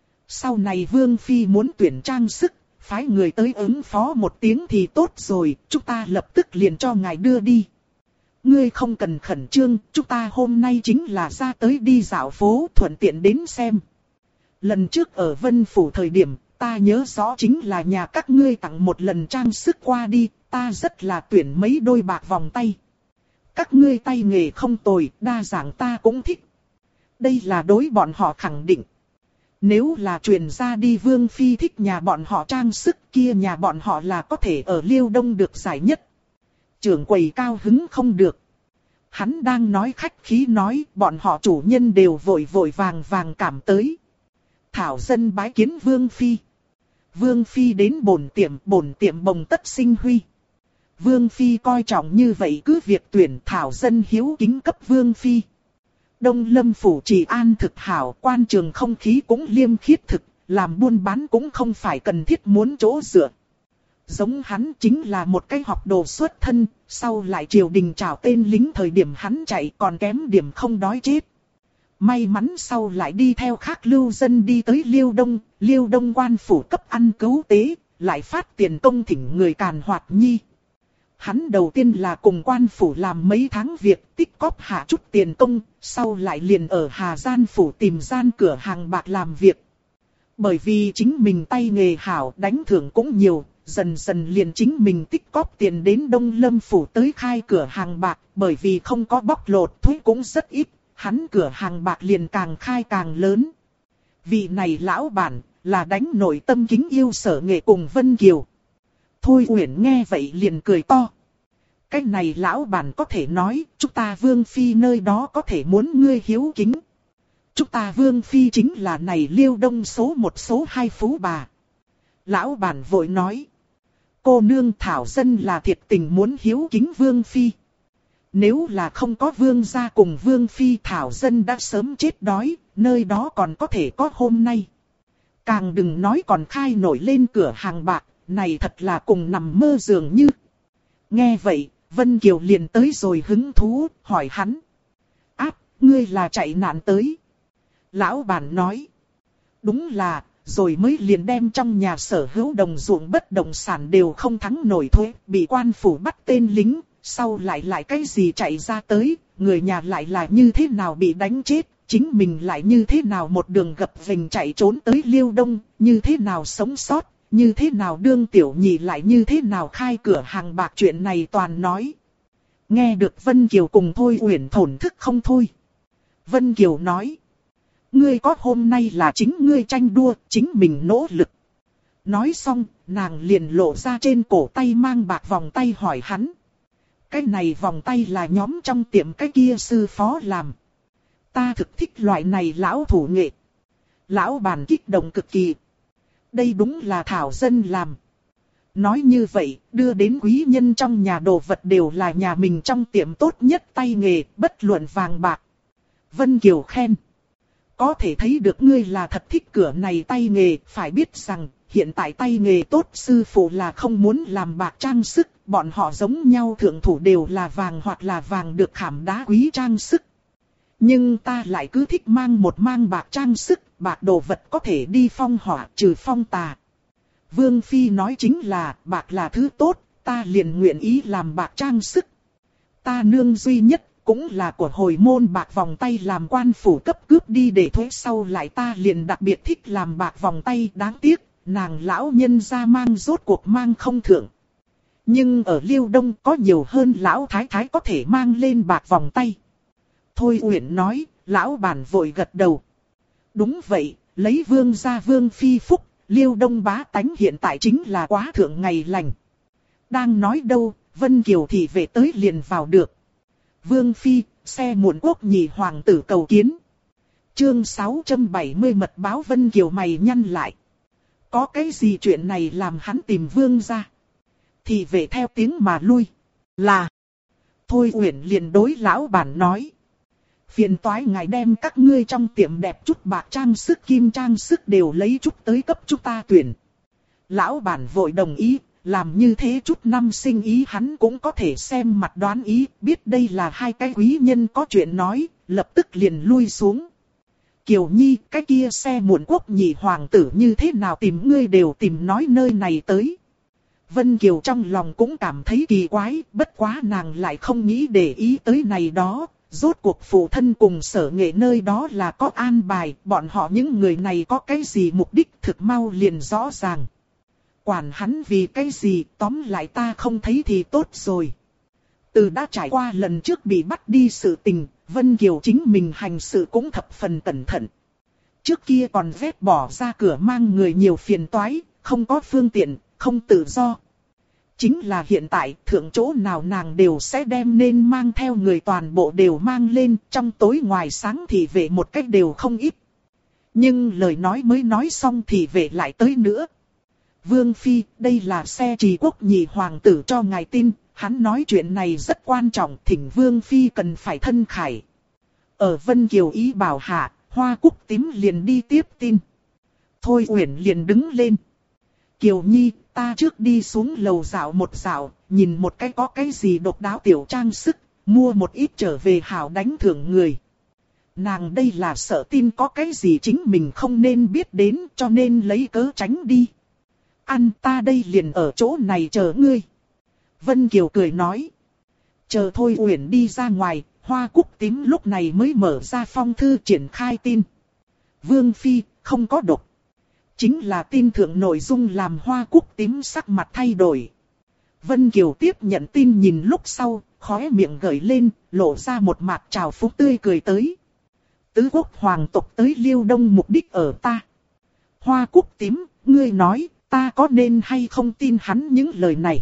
Sau này Vương Phi muốn tuyển trang sức, phái người tới ứng phó một tiếng thì tốt rồi, chúng ta lập tức liền cho ngài đưa đi. Ngươi không cần khẩn trương, chúng ta hôm nay chính là ra tới đi dạo phố thuận tiện đến xem. Lần trước ở Vân Phủ thời điểm, ta nhớ rõ chính là nhà các ngươi tặng một lần trang sức qua đi, ta rất là tuyển mấy đôi bạc vòng tay. Các ngươi tay nghề không tồi, đa dạng ta cũng thích. Đây là đối bọn họ khẳng định. Nếu là truyền ra đi Vương Phi thích nhà bọn họ trang sức kia nhà bọn họ là có thể ở Liêu Đông được giải nhất. Trưởng quầy cao hứng không được. Hắn đang nói khách khí nói bọn họ chủ nhân đều vội vội vàng vàng cảm tới. Thảo dân bái kiến Vương Phi. Vương Phi đến bổn tiệm bồng tất sinh huy. Vương Phi coi trọng như vậy cứ việc tuyển thảo dân hiếu kính cấp Vương Phi. Đông Lâm phủ trị an thực hảo, quan trường không khí cũng liêm khiết thực, làm buôn bán cũng không phải cần thiết muốn chỗ dựa. Giống hắn chính là một cái học đồ xuất thân, sau lại triều đình trảo tên lính thời điểm hắn chạy còn kém điểm không đói chết. May mắn sau lại đi theo khác lưu dân đi tới Liêu Đông quan phủ cấp ăn cứu tế, lại phát tiền công thỉnh người càn hoạt nhi. Hắn đầu tiên là cùng quan phủ làm mấy tháng việc tích cóp hạ chút tiền công, sau lại liền ở Hà Gian phủ tìm gian cửa hàng bạc làm việc. Bởi vì chính mình tay nghề hảo, đánh thưởng cũng nhiều, dần dần liền chính mình tích cóp tiền đến Đông Lâm Phủ tới khai cửa hàng bạc, bởi vì không có bóc lột thuế cũng rất ít, hắn cửa hàng bạc liền càng khai càng lớn. Vị này lão bản, là đánh nổi tâm kính yêu Sở Nghệ cùng Vân Kiều. Thôi Uyển nghe vậy liền cười to. Cái này lão bản có thể nói, chúng ta Vương Phi nơi đó có thể muốn ngươi hiếu kính. Chúng ta Vương Phi chính là này Liêu Đông số 1 số 2 phú bà. Lão bản vội nói. Cô nương thảo dân là thiệt tình muốn hiếu kính Vương Phi. Nếu là không có Vương gia cùng Vương Phi thảo dân đã sớm chết đói, nơi đó còn có thể có hôm nay. Càng đừng nói còn khai nổi lên cửa hàng bạc, này thật là cùng nằm mơ dường như. Nghe vậy, Vân Kiều liền tới rồi hứng thú, hỏi hắn. Áp, ngươi là chạy nạn tới. Lão bản nói. Đúng là, rồi mới liền đem trong nhà sở hữu đồng ruộng bất động sản đều không thắng nổi thuế, bị quan phủ bắt tên lính, sau lại cái gì chạy ra tới, người nhà lại là như thế nào bị đánh chết, chính mình lại như thế nào một đường gập ghềnh chạy trốn tới Liêu Đông, như thế nào sống sót, như thế nào đương tiểu nhị lại như thế nào khai cửa hàng bạc, chuyện này toàn nói. Nghe được Vân Kiều cùng Thôi Uyển thổn thức không thôi. Vân Kiều nói. Ngươi có hôm nay là chính ngươi tranh đua, chính mình nỗ lực. Nói xong, nàng liền lộ ra trên cổ tay mang bạc vòng tay hỏi hắn. Cái này vòng tay là nhóm trong tiệm cái kia sư phó làm. Ta thực thích loại này lão thủ nghệ. Lão bản kích động cực kỳ. Đây đúng là thảo dân làm. Nói như vậy, đưa đến quý nhân trong nhà đồ vật đều là nhà mình trong tiệm tốt nhất tay nghề, bất luận vàng bạc. Vân Kiều khen. Có thể thấy được ngươi là thật thích cửa này tay nghề, phải biết rằng, hiện tại tay nghề tốt sư phụ là không muốn làm bạc trang sức, bọn họ giống nhau thượng thủ đều là vàng hoặc là vàng được khảm đá quý trang sức. Nhưng ta lại cứ thích mang bạc trang sức, bạc đồ vật có thể đi phong hỏa trừ phong tà. Vương Phi nói chính là, bạc là thứ tốt, ta liền nguyện ý làm bạc trang sức. Ta nương duy nhất, cũng là của hồi môn bạc vòng tay làm quan phủ cấp cướp đi để thuế, sau lại ta liền đặc biệt thích làm bạc vòng tay, đáng tiếc, nàng lão nhân ra mang rốt cuộc mang không thượng. Nhưng ở Liêu Đông có nhiều hơn lão thái thái có thể mang lên bạc vòng tay. Thôi Uyển nói, lão bản vội gật đầu. Đúng vậy, lấy Vương gia Vương Phi phúc, Liêu Đông bá tánh hiện tại chính là quá thượng ngày lành. Đang nói đâu, Vân Kiều thì về tới liền vào được. Vương Phi, xe muộn quốc nhị hoàng tử cầu kiến. Chương 670 mật báo. Vân Kiều mày nhăn lại. Có cái gì chuyện này làm hắn tìm Vương gia? Thì về theo tiếng mà lui. Là. Thôi Uyển liền đối lão bản nói. Phiền toái ngài đem các ngươi trong tiệm đẹp chút bạc trang sức kim trang sức đều lấy chút tới cấp chúng ta tuyển. Lão bản vội đồng ý. Làm như thế chút năm sinh ý hắn cũng có thể xem mặt đoán ý, biết đây là hai cái quý nhân có chuyện nói, lập tức liền lui xuống. Kiều Nhi, cái kia xe muộn quốc nhị hoàng tử như thế nào tìm ngươi đều tìm nói nơi này tới. Vân Kiều trong lòng cũng cảm thấy kỳ quái, bất quá nàng lại không nghĩ để ý tới này đó. Rốt cuộc phụ thân cùng Sở Nghệ nơi đó là có an bài, bọn họ những người này có cái gì mục đích thực mau liền rõ ràng. Quản hắn vì cái gì, tóm lại ta không thấy thì tốt rồi. Từ đã trải qua lần trước bị bắt đi sự tình, Vân Kiều chính mình hành sự cũng thập phần cẩn thận. Trước kia còn vét bỏ ra cửa mang người nhiều phiền toái, không có phương tiện, không tự do. Chính là hiện tại, thượng chỗ nào nàng đều sẽ đem nên mang theo người toàn bộ đều mang lên, trong tối ngoài sáng thì về một cách đều không ít. Nhưng lời nói mới nói xong thì về lại tới nữa. Vương Phi, đây là xe trì quốc nhị hoàng tử cho ngài tin, hắn nói chuyện này rất quan trọng, thỉnh Vương Phi cần phải thân khải. Ở Vân Kiều ý bảo hạ, Hoa Cúc Tím liền đi tiếp tin. Thôi Uyển liền đứng lên. Kiều Nhi, ta trước đi xuống lầu dạo một dạo, nhìn một cái có cái gì độc đáo tiểu trang sức, mua một ít trở về hảo đánh thưởng người. Nàng đây là sợ tin có cái gì chính mình không nên biết đến cho nên lấy cớ tránh đi. Ăn ta đây liền ở chỗ này chờ ngươi. Vân Kiều cười nói. Chờ Thôi Uyển đi ra ngoài, Hoa Cúc Tím lúc này mới mở ra phong thư triển khai tin. Vương Phi, không có độc. Chính là tin thượng nội dung làm Hoa Cúc Tím sắc mặt thay đổi. Vân Kiều tiếp nhận tin nhìn lúc sau, khóe miệng gợi lên, lộ ra một mặt trào phúng tươi cười tới. Tứ quốc hoàng tộc tới Liêu Đông mục đích ở ta. Hoa Cúc Tím, ngươi nói, ta có nên hay không tin hắn những lời này?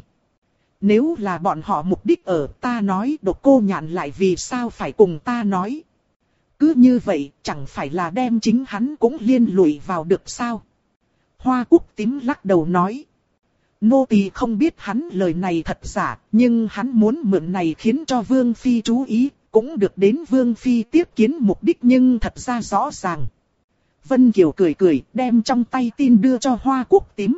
Nếu là bọn họ mục đích ở ta nói, Độc Cô Nhạn lại vì sao phải cùng ta nói? Cứ như vậy, chẳng phải là đem chính hắn cũng liên lụy vào được sao? Hoa Cúc Tím lắc đầu nói. Nô tỳ không biết hắn lời này thật giả, nhưng hắn muốn mượn này khiến cho Vương Phi chú ý, cũng được đến Vương Phi tiếp kiến mục đích nhưng thật ra rõ ràng. Vân Kiều cười cười, đem trong tay tin đưa cho Hoa Cúc Tím.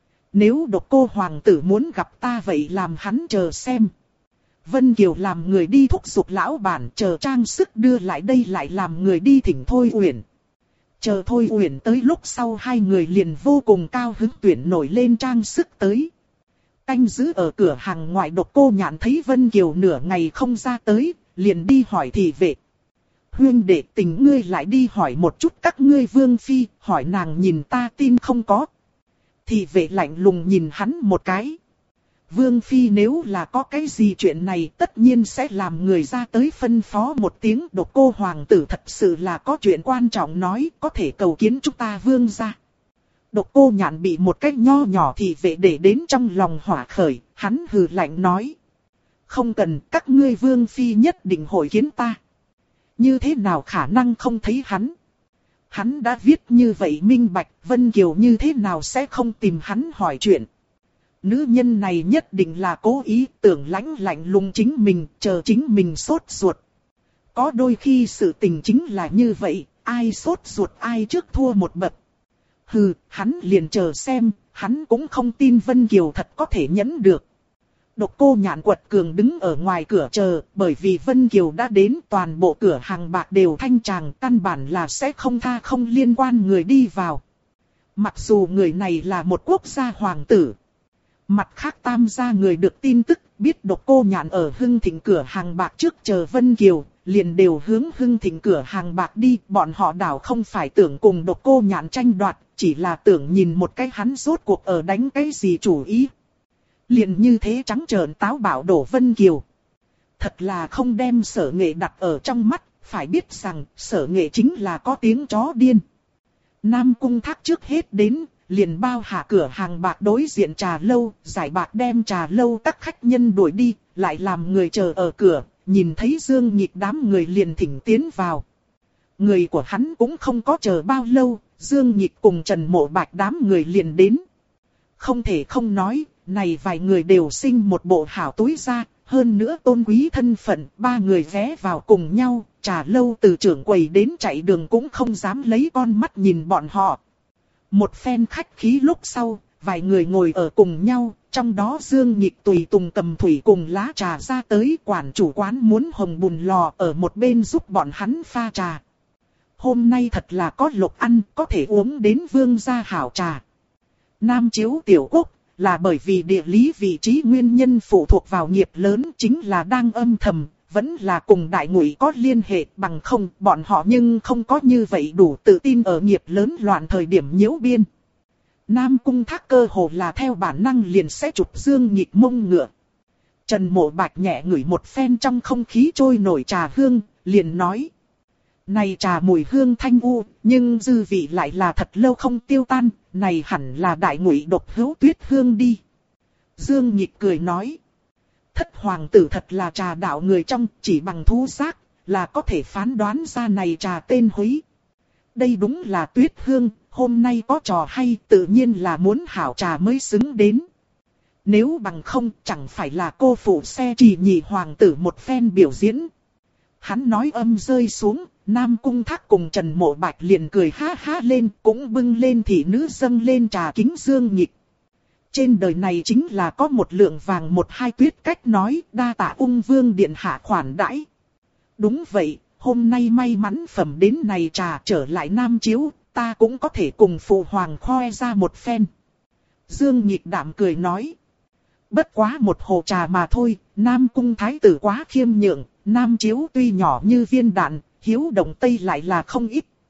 Nếu Độc Cô hoàng tử muốn gặp ta vậy làm hắn chờ xem. Vân Kiều làm người đi thúc giục lão bản chờ trang sức đưa lại đây lại làm người đi thỉnh Thôi Uyển. Chờ Thôi Uyển tới lúc sau hai người liền vô cùng cao hứng tuyển nổi lên trang sức tới. Canh giữ ở cửa hàng ngoại Độc Cô Nhạn thấy Vân Kiều nửa ngày không ra tới, liền đi hỏi thị vệ. Huynh đệ tình ngươi lại đi hỏi một chút các ngươi Vương Phi, hỏi nàng nhìn ta tin không có. Thị vệ lạnh lùng nhìn hắn một cái. Vương Phi nếu là có cái gì chuyện này tất nhiên sẽ làm người ra tới phân phó một tiếng. Độc Cô hoàng tử thật sự là có chuyện quan trọng nói, có thể cầu kiến chúng ta Vương gia. Độc Cô Nhạn bị một cái nho nhỏ thị vệ để đến trong lòng hỏa khởi, hắn hừ lạnh nói. Không cần, các ngươi Vương Phi nhất định hội kiến ta. Như thế nào khả năng không thấy hắn? Hắn đã viết như vậy minh bạch, Vân Kiều như thế nào sẽ không tìm hắn hỏi chuyện? Nữ nhân này nhất định là cố ý tưởng lạnh lùng chính mình, chờ chính mình sốt ruột. Có đôi khi sự tình chính là như vậy, ai sốt ruột ai trước thua một bậc. Hừ, hắn liền chờ xem, hắn cũng không tin Vân Kiều thật có thể nhẫn được. Độc Cô Nhạn quật cường đứng ở ngoài cửa chờ, bởi vì Vân Kiều đã đến toàn bộ cửa hàng bạc đều thanh tràng, căn bản là sẽ không tha không liên quan người đi vào. Mặc dù người này là một quốc gia hoàng tử. Mặt khác tam gia người được tin tức, biết Độc Cô Nhạn ở Hưng Thịnh cửa hàng bạc trước chờ Vân Kiều, liền đều hướng Hưng Thịnh cửa hàng bạc đi, bọn họ đảo không phải tưởng cùng Độc Cô Nhạn tranh đoạt, chỉ là tưởng nhìn một cái hắn rốt cuộc ở đánh cái gì chủ ý. Liền như thế trắng trợn táo bạo đổ Vân Kiều. Thật là không đem Sở Nghệ đặt ở trong mắt, phải biết rằng Sở Nghệ chính là có tiếng chó điên. Nam Cung Thác trước hết đến, liền bao hạ cửa hàng bạc đối diện trà lâu, giải bạc đem trà lâu các khách nhân đuổi đi, lại làm người chờ ở cửa, nhìn thấy Dương Nhịp đám người liền thỉnh tiến vào. Người của hắn cũng không có chờ bao lâu, Dương Nhịp cùng Trần Mộ Bạch đám người liền đến. Không thể không nói, này vài người đều sinh một bộ hảo túi ra, hơn nữa tôn quý thân phận, ba người ghé vào cùng nhau, trà lâu từ trưởng quầy đến chạy đường cũng không dám lấy con mắt nhìn bọn họ. Một phen khách khí lúc sau, vài người ngồi ở cùng nhau, trong đó Dương Nhịp tùy tùng cầm thủy cùng lá trà ra tới, quản chủ quán muốn hồng bùn lò ở một bên giúp bọn hắn pha trà. Hôm nay thật là có lộc ăn, có thể uống đến vương gia hảo trà. Nam Chiếu Tiểu Quốc là bởi vì địa lý vị trí nguyên nhân phụ thuộc vào nghiệp lớn, chính là đang âm thầm, vẫn là cùng Đại Ngụy có liên hệ, bằng không bọn họ nhưng không có như vậy đủ tự tin ở nghiệp lớn loạn thời điểm nhiễu biên. Nam Cung Thác cơ hồ là theo bản năng liền sẽ chụp Dương Nhịp mông ngựa. Trần Mộ Bạch nhẹ ngửi một phen trong không khí trôi nổi trà hương, liền nói. Này trà mùi hương thanh u, nhưng dư vị lại là thật lâu không tiêu tan, này hẳn là Đại Ngụy độc hữu tuyết hương đi. Dương Nhịp cười nói. Thất hoàng tử thật là trà đạo người trong, chỉ bằng thú giác, là có thể phán đoán ra này trà tên húy. Đây đúng là tuyết hương, hôm nay có trò hay, tự nhiên là muốn hảo trà mới xứng đến. Nếu bằng không, chẳng phải là cô phụ xe trì nhị hoàng tử một phen biểu diễn. Hắn nói âm rơi xuống, Nam Cung Thác cùng Trần Mộ Bạch liền cười ha ha lên, cũng bưng lên thị nữ dâng lên trà kính Dương Nhịp. Trên đời này chính là có một lượng vàng một hai tuyết cách nói, đa tạ ung vương điện hạ khoản đãi. Đúng vậy, hôm nay may mắn phẩm đến này trà trở lại Nam Chiếu, ta cũng có thể cùng phụ hoàng khoe ra một phen. Dương Nhịp đạm cười nói. Bất quá một hồ trà mà thôi, Nam Cung Thái tử quá khiêm nhượng, Nam Chiếu tuy nhỏ như viên đạn, hiếu động Tây lại là không ít.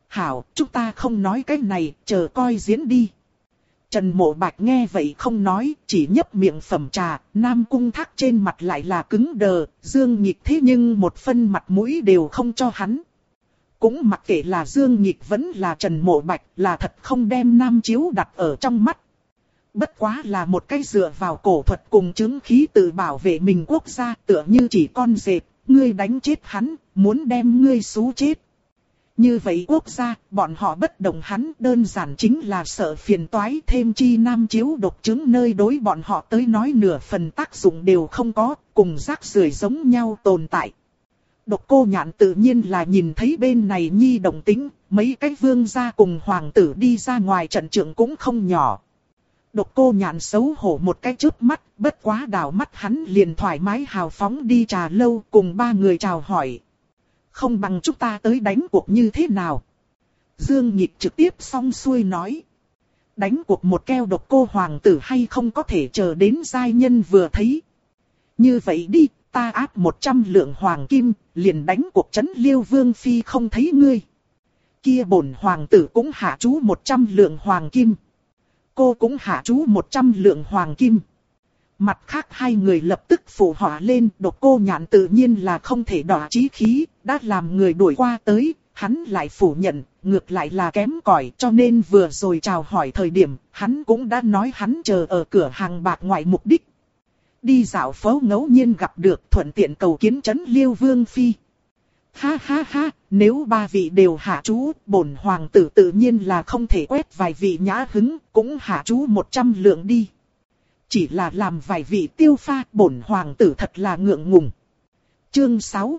Hảo, chúng ta không nói cái này, chờ coi diễn đi. Trần Mộ Bạch nghe vậy không nói, chỉ nhấp miệng phẩm trà, Nam Cung Thác trên mặt lại là cứng đờ, Dương Nhịch thế nhưng một phân mặt mũi đều không cho hắn. Cũng mặc kệ là Dương Nhịch vẫn là Trần Mộ Bạch, là thật không đem Nam Chiếu đặt ở trong mắt. Bất quá là một cái dựa vào cổ thuật cùng chứng khí tự bảo vệ mình quốc gia, tựa như chỉ con dẹp, ngươi đánh chết hắn, muốn đem ngươi xú chết. Như vậy quốc gia, bọn họ bất đồng hắn, đơn giản chính là sợ phiền toái, thêm chi Nam Chiếu độc chứng nơi đối bọn họ tới nói nửa phần tác dụng đều không có, cùng rác rưởi giống nhau tồn tại. Độc Cô Nhạn tự nhiên là nhìn thấy bên này nhi đồng tính, mấy cái vương gia cùng hoàng tử đi ra ngoài trận trưởng cũng không nhỏ. Độc Cô Nhạn xấu hổ một cái chớp mắt, bất quá đảo mắt hắn liền thoải mái hào phóng đi trà lâu cùng ba người chào hỏi. Không bằng chúng ta tới đánh cuộc như thế nào? Dương Nhịch trực tiếp xong xuôi nói. Đánh cuộc một keo Độc Cô hoàng tử hay không có thể chờ đến giai nhân vừa thấy. Như vậy đi, ta áp 100 lượng hoàng kim, liền đánh cuộc trấn Liêu Vương Phi không thấy ngươi. Kia bổn hoàng tử cũng hạ chú 100 lượng hoàng kim. Cô cũng hạ chú 100 lượng hoàng kim. Mặt khác hai người lập tức phụ họa lên, Độc Cô Nhạn tự nhiên là không thể đỏ chí khí, đã làm người đuổi qua tới, hắn lại phủ nhận, ngược lại là kém cỏi, cho nên vừa rồi chào hỏi thời điểm, hắn cũng đã nói hắn chờ ở cửa hàng bạc ngoại mục đích. Đi dạo phố ngẫu nhiên gặp được, thuận tiện cầu kiến trấn Liêu Vương Phi. Ha ha ha, nếu ba vị đều hạ chú, bổn hoàng tử tự nhiên là không thể quét vài vị nhã hứng, cũng hạ chú 100 lượng đi. Chỉ là làm vài vị tiêu pha, bổn hoàng tử thật là ngượng ngùng. Chương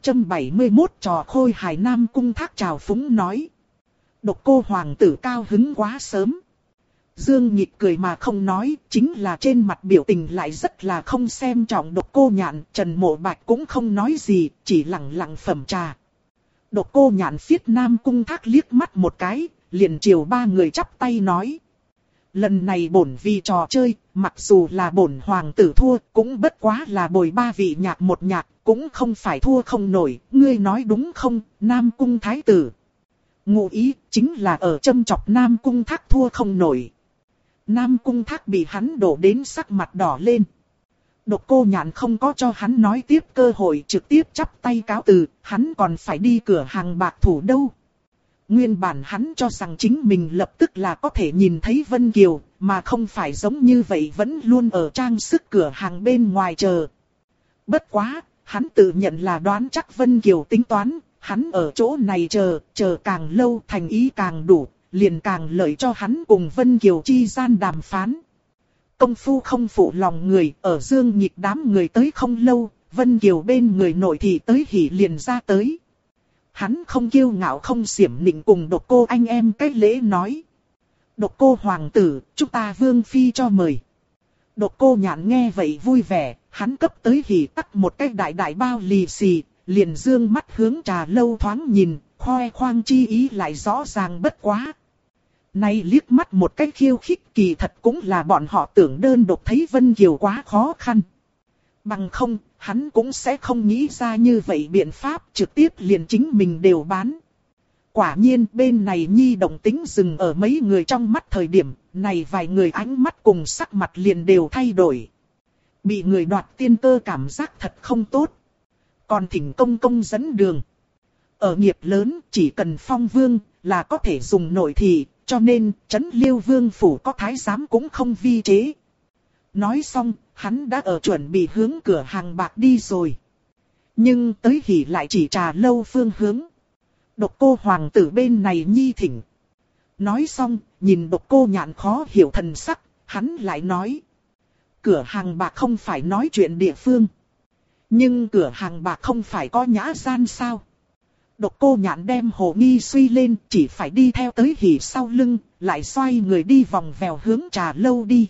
671 trò khôi hài Nam Cung Thác chào phúng nói. Độc Cô hoàng tử cao hứng quá sớm. Dương Nhịch cười mà không nói, chính là trên mặt biểu tình lại rất là không xem trọng Độc Cô Nhạn. Trần Mộ Bạch cũng không nói gì, chỉ lặng lặng phẩm trà. Độc Cô Nhạn phiết Nam Cung Thác liếc mắt một cái, liền chiều ba người chắp tay nói. Lần này bổn vì trò chơi, mặc dù là bổn hoàng tử thua, cũng bất quá là bồi ba vị nhạc một nhạc, cũng không phải thua không nổi, ngươi nói đúng không, Nam Cung Thái tử. Ngụ ý, chính là ở châm chọc Nam Cung Thác thua không nổi. Nam Cung Thác bị hắn đổ đến sắc mặt đỏ lên. Độc Cô Nhạn không có cho hắn nói tiếp cơ hội, trực tiếp chắp tay cáo từ, hắn còn phải đi cửa hàng bạc thủ đâu. Nguyên bản hắn cho rằng chính mình lập tức là có thể nhìn thấy Vân Kiều, mà không phải giống như vậy vẫn luôn ở trang sức cửa hàng bên ngoài chờ. Bất quá, hắn tự nhận là đoán chắc Vân Kiều tính toán, hắn ở chỗ này chờ càng lâu thành ý càng đủ, liền càng lợi cho hắn cùng Vân Kiều chi gian đàm phán. Công phu không phụ lòng người, ở Dương Nhịch đám người tới không lâu, Vân Kiều bên người nội thị tới hỉ liền ra tới. Hắn không kiêu ngạo không xiểm nịnh cùng Độc Cô anh em cách lễ nói. Độc Cô hoàng tử, chúng ta Vương Phi cho mời. Độc Cô Nhạn nghe vậy vui vẻ, hắn cấp tới hỉ tắt một cái đại đại bao lì xì, liền dương mắt hướng trà lâu thoáng nhìn, khoe khoang chi ý lại rõ ràng bất quá. Nay liếc mắt một cái khiêu khích kỳ thật cũng là bọn họ tưởng đơn độc thấy Vân Kiều quá khó khăn. Bằng không, hắn cũng sẽ không nghĩ ra như vậy biện pháp trực tiếp liền chính mình đều bán. Quả nhiên bên này nhi động tính dừng ở mấy người trong mắt thời điểm, này vài người ánh mắt cùng sắc mặt liền đều thay đổi. Bị người đoạt tiên cơ cảm giác thật không tốt. Còn thỉnh công công dẫn đường. Ở nghiệp lớn chỉ cần phong vương là có thể dùng nội thị, cho nên trấn Liêu Vương phủ có thái giám cũng không vi chế. Nói xong, hắn đã ở chuẩn bị hướng cửa hàng bạc đi rồi. Nhưng tới hỉ lại chỉ trà lâu phương hướng. Độc Cô hoàng tử bên này nhi thỉnh. Nói xong, nhìn Độc Cô Nhạn khó hiểu thần sắc, hắn lại nói. Cửa hàng bạc không phải nói chuyện địa phương. Nhưng cửa hàng bạc không phải có nhã gian sao? Độc Cô Nhạn đem hồ nghi suy lên, chỉ phải đi theo tới hỉ sau lưng, lại xoay người đi vòng vèo hướng trà lâu đi.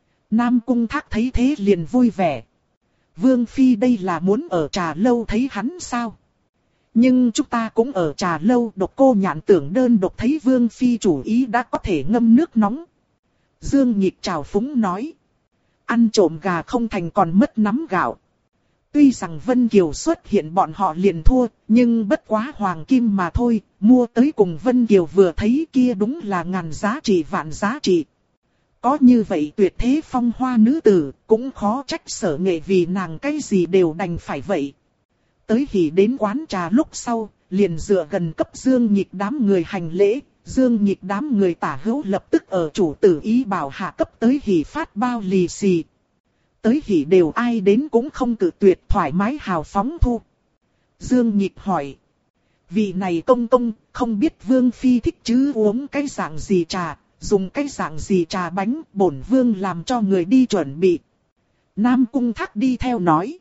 Nam Cung Thác thấy thế liền vui vẻ. Vương Phi đây là muốn ở trà lâu thấy hắn sao? Nhưng chúng ta cũng ở trà lâu. Độc Cô Nhạn tưởng đơn độc thấy Vương Phi chủ ý đã có thể ngâm nước nóng. Dương Nhịch chào phúng nói. Ăn trộm gà không thành còn mất nắm gạo. Tuy rằng Vân Kiều xuất hiện bọn họ liền thua, nhưng bất quá hoàng kim mà thôi, mua tới cùng Vân Kiều vừa thấy kia đúng là ngàn giá trị vạn giá trị. Có như vậy tuyệt thế phong hoa nữ tử, cũng khó trách Sở Nghệ vì nàng cái gì đều đành phải vậy. Tới hỉ đến quán trà lúc sau, liền dựa gần cấp Dương Nhịch đám người hành lễ, Dương Nhịch đám người tả hữu lập tức ở chủ tử ý bảo hạ cấp tới hỉ phát bao lì xì. Tới hỉ đều ai đến cũng không cự tuyệt, thoải mái hào phóng thu. Dương Nhịch hỏi. Vị này công công, không biết Vương Phi thích chứ uống cái dạng gì trà, dùng cái dạng gì trà bánh, bổn Vương làm cho người đi chuẩn bị. Nam Cung Thác đi theo nói.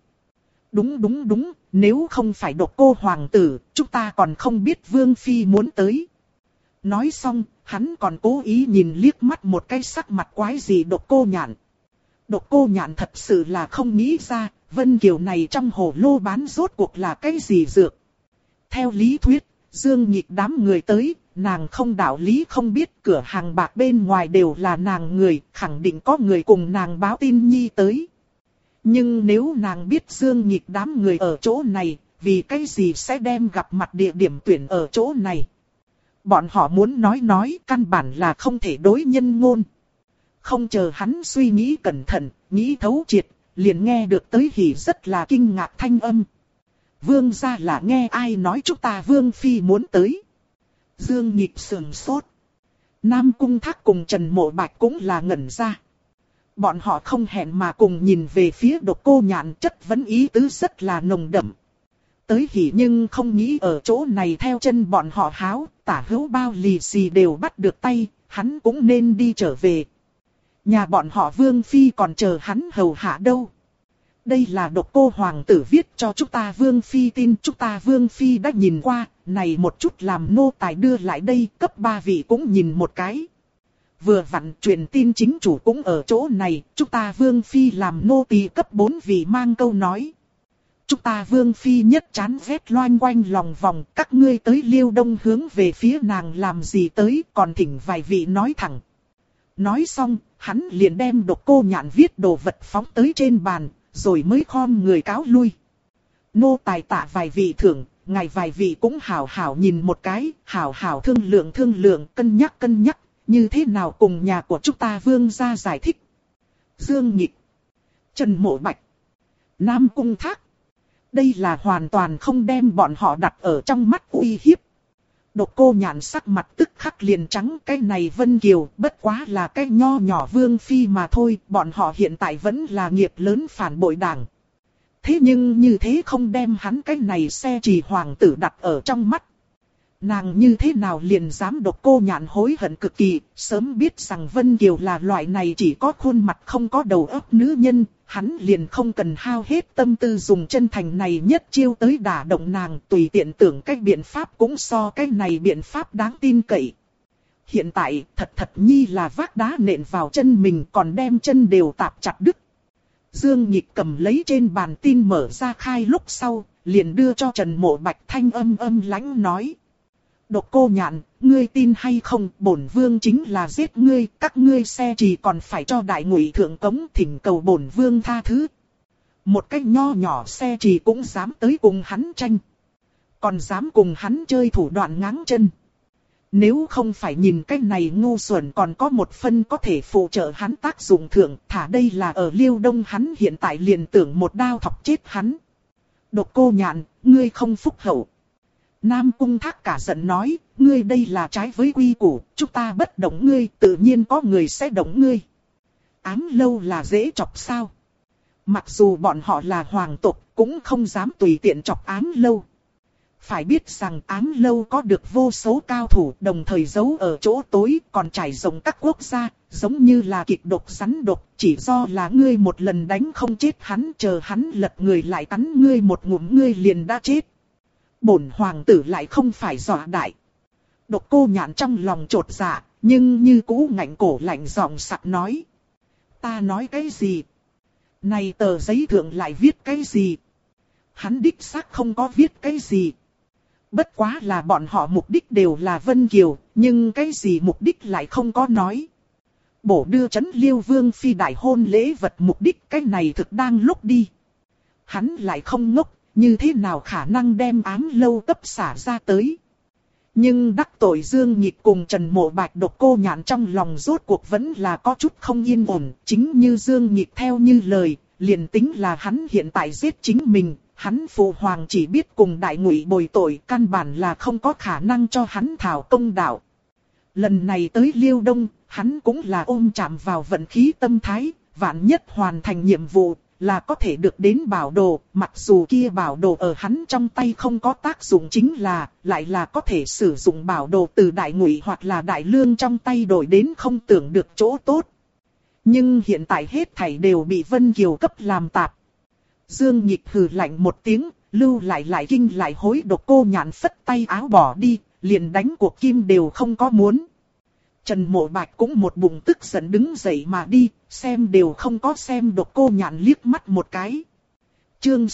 Đúng, nếu không phải Độc Cô hoàng tử, chúng ta còn không biết Vương Phi muốn tới. Nói xong, hắn còn cố ý nhìn liếc mắt một cái sắc mặt quái gì Độc Cô Nhạn. Độc Cô Nhạn thật sự là không nghĩ ra, Vân Kiều này trong hồ lô bán rốt cuộc là cái gì dược. Theo lý thuyết, Dương Nhịch đám người tới, nàng không đạo lý không biết, cửa hàng bạc bên ngoài đều là nàng người, khẳng định có người cùng nàng báo tin nhi tới. Nhưng nếu nàng biết Dương Nhịch đám người ở chỗ này, vì cái gì sẽ đem gặp mặt địa điểm tuyển ở chỗ này? Bọn họ muốn nói căn bản là không thể đối nhân ngôn. Không chờ hắn suy nghĩ cẩn thận, nghĩ thấu triệt, liền nghe được tới hỉ rất là kinh ngạc thanh âm. Vương gia là nghe ai nói chúng ta Vương Phi muốn tới. Dương Nhịch sườn sốt. Nam Cung Thác cùng Trần Mộ Bạch cũng là ngẩn ra. Bọn họ không hẹn mà cùng nhìn về phía Độc Cô Nhạn, chất vấn ý tứ rất là nồng đậm. Tới hỉ nhưng không nghĩ ở chỗ này theo chân bọn họ háo, tả hữu bao lì xì đều bắt được tay, hắn cũng nên đi trở về. Nhà bọn họ Vương Phi còn chờ hắn hầu hạ đâu. Đây là Độc Cô hoàng tử viết cho chúng ta Vương Phi tin, chúng ta Vương Phi đã nhìn qua, này một chút làm nô tài đưa lại đây, cấp 3 vị cũng nhìn một cái. Vừa vặn truyền tin chính chủ cũng ở chỗ này, chúng ta Vương Phi làm nô tỳ cấp 4 vị mang câu nói. Chúng ta Vương Phi nhất chán ghét loanh quanh lòng vòng, các ngươi tới Liêu Đông hướng về phía nàng làm gì tới, còn thỉnh vài vị nói thẳng. Nói xong, hắn liền đem Độc Cô Nhạn viết đồ vật phóng tới trên bàn, rồi mới khom người cáo lui. Nô tài tạ vài vị thưởng, ngài vài vị cũng hảo hảo nhìn một cái, hảo hảo thương lượng, cân nhắc, như thế nào cùng nhà của chúng ta Vương gia giải thích. Dương Nhịch, Trần Mộ Bạch, Nam Cung Thác. Đây là hoàn toàn không đem bọn họ đặt ở trong mắt uy hiếp. Độc Cô Nhạn sắc mặt tức khắc liền trắng, cái này Vân Kiều bất quá là cái nho nhỏ Vương Phi mà thôi, bọn họ hiện tại vẫn là nghiệp lớn phản bội đảng. Thế nhưng như thế không đem hắn cái này xe trì hoàng tử đặt ở trong mắt. Nàng như thế nào liền dám Độc Cô Nhạn hối hận cực kỳ, sớm biết rằng Vân Kiều là loại này chỉ có khuôn mặt không có đầu óc nữ nhân, hắn liền không cần hao hết tâm tư dùng chân thành này nhất chiêu tới đả động nàng, tùy tiện tưởng cách biện pháp cũng so cái này biện pháp đáng tin cậy. Hiện tại, thật nhi là vác đá nện vào chân mình còn đem chân đều tạp chặt đứt. Dương Nhịch cầm lấy trên bàn tin mở ra khai lúc sau, liền đưa cho Trần Mộ Bạch thanh âm lãnh nói. Độc Cô Nhạn, ngươi tin hay không, bổn vương chính là giết ngươi, các ngươi xe trì còn phải cho đại ngụy thượng cống, thỉnh cầu bổn vương tha thứ. Một cái nho nhỏ xe trì cũng dám tới cùng hắn tranh. Còn dám cùng hắn chơi thủ đoạn ngáng chân. Nếu không phải nhìn cái này ngu xuẩn còn có một phân có thể phụ trợ hắn tác dụng thượng, thả đây là ở Liêu Đông hắn hiện tại liền tưởng một đao thọc chết hắn. Độc Cô Nhạn, ngươi không phúc hậu. Nam Cung Thác cả giận nói, ngươi đây là trái với quy củ, chúng ta bất động ngươi, tự nhiên có người sẽ động ngươi. Ám Lâu là dễ chọc sao? Mặc dù bọn họ là hoàng tộc, cũng không dám tùy tiện chọc Ám Lâu. Phải biết rằng Ám Lâu có được vô số cao thủ, đồng thời giấu ở chỗ tối, còn trải rộng các quốc gia, giống như là kịch độc rắn độc, chỉ do là ngươi một lần đánh không chết hắn, chờ hắn lật người lại cắn ngươi một ngụm ngươi liền đã chết. Bổn hoàng tử lại không phải dọa đại. Độc Cô Nhạn trong lòng chột dạ, nhưng như cũ ngạnh cổ lạnh giọng sặc nói. Ta nói cái gì? Này tờ giấy thượng lại viết cái gì? Hắn đích xác không có viết cái gì. Bất quá là bọn họ mục đích đều là Vân Kiều, nhưng cái gì mục đích lại không có nói. Bổ đưa trấn Liêu Vương Phi đại hôn lễ vật mục đích cái này thực đang lúc đi. hắn lại không ngốc, như thế nào khả năng đem ám lâu cấp xả ra tới. Nhưng đắc tội Dương Nhịp cùng Trần Mộ Bạch Độc Cô Nhạn trong lòng rốt cuộc vẫn là có chút không yên ổn. Chính như Dương Nhịp theo như lời, liền tính là hắn hiện tại giết chính mình, hắn phụ hoàng chỉ biết cùng Đại Ngụy bồi tội, căn bản là không có khả năng cho hắn thảo công đạo. Lần này tới Liêu Đông, hắn cũng là ôm chạm vào vận khí tâm thái, vạn nhất hoàn thành nhiệm vụ là có thể được đến bảo đồ, mặc dù kia bảo đồ ở hắn trong tay không có tác dụng, chính là lại là có thể sử dụng bảo đồ từ Đại Ngụy hoặc là Đại Lương trong tay đổi đến không tưởng được chỗ tốt. Nhưng hiện tại hết thảy đều bị Vân Kiều cấp làm tạp. Dương Nhịp hừ lạnh một tiếng, lưu lại kinh lại hối. Độc Cô Nhạn phất tay áo bỏ đi, liền đánh cuộc kim đều không có muốn. Trần Mộ Bạch cũng một bụng tức giận đứng dậy mà đi, xem đều không có xem Độc Cô Nhạn liếc mắt một cái. Chương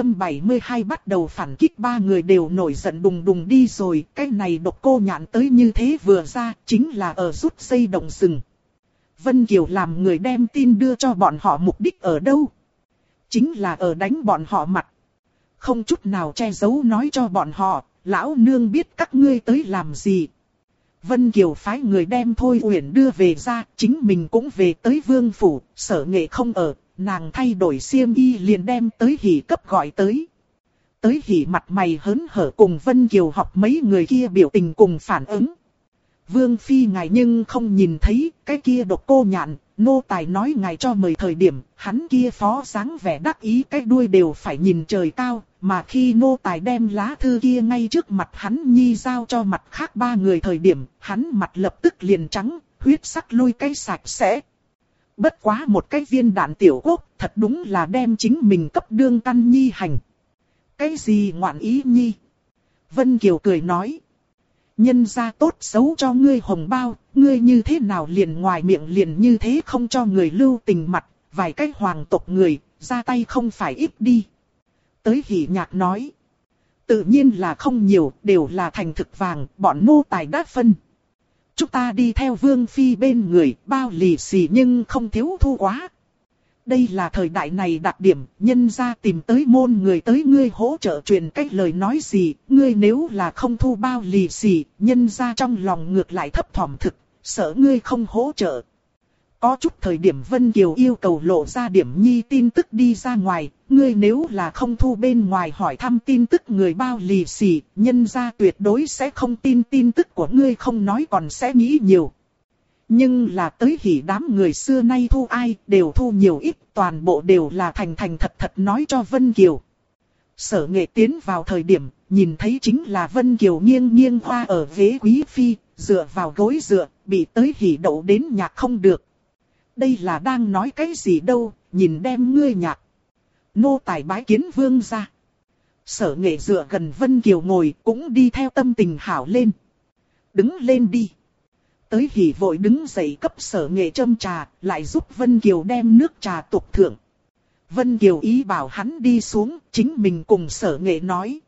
672 bắt đầu phản kích, ba người đều nổi giận đùng đùng đi rồi. Cái này Độc Cô Nhạn tới như thế vừa ra, chính là ở rút dây động rừng. Vân Kiều làm người đem tin đưa cho bọn họ, mục đích ở đâu? Chính là ở đánh bọn họ mặt. Không chút nào che giấu nói cho bọn họ, lão nương biết các ngươi tới làm gì. Vân Kiều phái người đem Thôi Uyển đưa về ra, chính mình cũng về tới Vương Phủ. Sở Nghệ không ở, nàng thay đổi xiêm y liền đem Tới Hỉ cấp gọi tới. Tới Hỉ mặt mày hớn hở cùng Vân Kiều học mấy người kia biểu tình cùng phản ứng. Vương Phi ngài nhưng không nhìn thấy cái kia Độc Cô Nhạn, nô tài nói ngài cho mời thời điểm, hắn kia phó dáng vẻ đắc ý, cái đuôi đều phải nhìn trời cao, mà khi nô tài đem lá thư kia ngay trước mặt hắn nhi giao cho mặt khác ba người thời điểm, hắn mặt lập tức liền trắng, huyết sắc lui cái sạch sẽ. Bất quá một cái viên đạn tiểu quốc, thật đúng là đem chính mình cấp đương căn nhi hành. Cái gì ngoạn ý nhi? Vân Kiều cười nói. Nhân ra tốt xấu cho ngươi hồng bao, ngươi như thế nào liền ngoài miệng liền như thế không cho người lưu tình mặt, vài cái hoàng tộc người, ra tay không phải ít đi. Tới Hỉ Nhạc nói. Tự nhiên là không nhiều, đều là thành thực vàng, bọn nô tài đã phân. Chúng ta đi theo Vương Phi bên người, bao lì xì nhưng không thiếu thu quá. Đây là thời đại này đặc điểm, nhân ra tìm tới môn người tới ngươi hỗ trợ truyền cách lời nói gì, ngươi nếu là không thu bao lì xì, nhân ra trong lòng ngược lại thấp thỏm thực, sợ ngươi không hỗ trợ. Có chút thời điểm Vân Kiều yêu cầu lộ ra điểm nhi tin tức đi ra ngoài, ngươi nếu là không thu bên ngoài hỏi thăm tin tức người bao lì xì, nhân ra tuyệt đối sẽ không tin tin tức của ngươi, không nói còn sẽ nghĩ nhiều. Nhưng là Tới Hỉ đám người xưa nay thu ai, đều thu nhiều ít, toàn bộ đều là thành thật thật nói cho Vân Kiều. Sở Nghệ tiến vào thời điểm, nhìn thấy chính là Vân Kiều nghiêng nghiêng hoa ở ghế quý phi, dựa vào gối dựa, bị Tới Hỉ đậu đến nhạc không được. Đây là đang nói cái gì đâu, nhìn đem ngươi nhạc. Nô tài bái kiến vương ra. Sở Nghệ dựa gần Vân Kiều ngồi, cũng đi theo tâm tình hảo lên. Đứng lên đi. Tới Hỉ vội đứng dậy cấp Sở Nghệ châm trà, lại giúp Vân Kiều đem nước trà tục thượng. Vân Kiều ý bảo hắn đi xuống, chính mình cùng Sở Nghệ nói.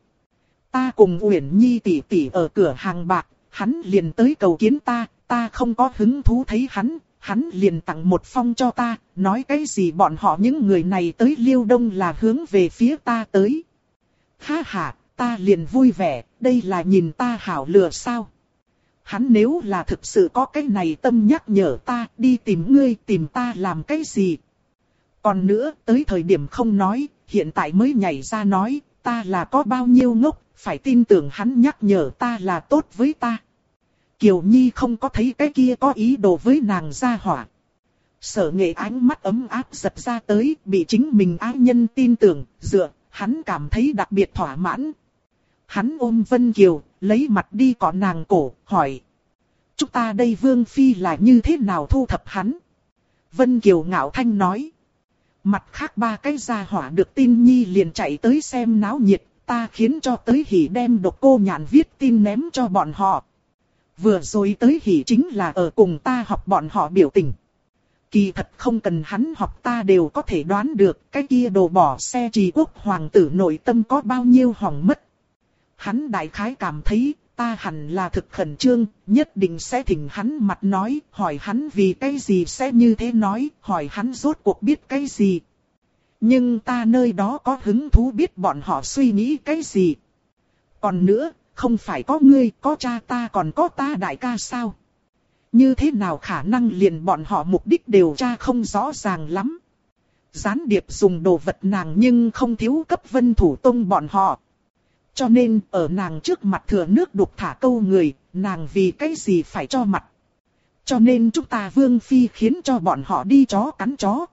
Ta cùng Uyển Nhi tỷ tỷ ở cửa hàng bạc, hắn liền tới cầu kiến ta không có hứng thú thấy hắn liền tặng một phong cho ta, nói cái gì bọn họ những người này tới Liêu Đông là hướng về phía ta tới. Ha ha, ta liền vui vẻ, đây là nhìn ta hảo lừa sao. Hắn nếu là thực sự có cái này tâm nhắc nhở ta, đi tìm ngươi, tìm ta làm cái gì. Còn nữa, tới thời điểm không nói, hiện tại mới nhảy ra nói, ta là có bao nhiêu ngốc, phải tin tưởng hắn nhắc nhở ta là tốt với ta. Kiều Nhi không có thấy cái kia có ý đồ với nàng gia hỏa. Sở Nghệ ánh mắt ấm áp giật ra tới, bị chính mình ái nhân tin tưởng, hắn cảm thấy đặc biệt thỏa mãn. Hắn ôm Vân Kiều, lấy mặt đi cọ nàng cổ, hỏi. Chúng ta đây Vương Phi là như thế nào thu thập hắn? Vân Kiều ngạo thanh nói. Mặt khác ba cái gia hỏa được tin nhi liền chạy tới xem náo nhiệt, ta khiến cho Tới Hỉ đem Độc Cô Nhạn viết tin ném cho bọn họ. Vừa rồi Tới Hỉ chính là ở cùng ta học bọn họ biểu tình. Kỳ thật không cần hắn học ta đều có thể đoán được cái kia đồ bỏ xe Trì Quốc hoàng tử nội tâm có bao nhiêu hỏng mất. Hắn đại khái cảm thấy ta hẳn là thực khẩn trương, nhất định sẽ thỉnh hắn mặt nói, hỏi hắn vì cái gì sẽ như thế nói, hỏi hắn rốt cuộc biết cái gì. Nhưng ta nơi đó có hứng thú biết bọn họ suy nghĩ cái gì. Còn nữa, không phải có ngươi, có cha ta còn có ta đại ca sao? Như thế nào khả năng liền bọn họ mục đích điều tra không rõ ràng lắm. Gián điệp dùng đồ vật nàng nhưng không thiếu cấp Vân Thủ Tông bọn họ. Cho nên ở nàng trước mặt thừa nước đục thả câu người, nàng vì cái gì phải cho mặt. Cho nên chúng ta Vương Phi khiến cho bọn họ đi chó cắn chó.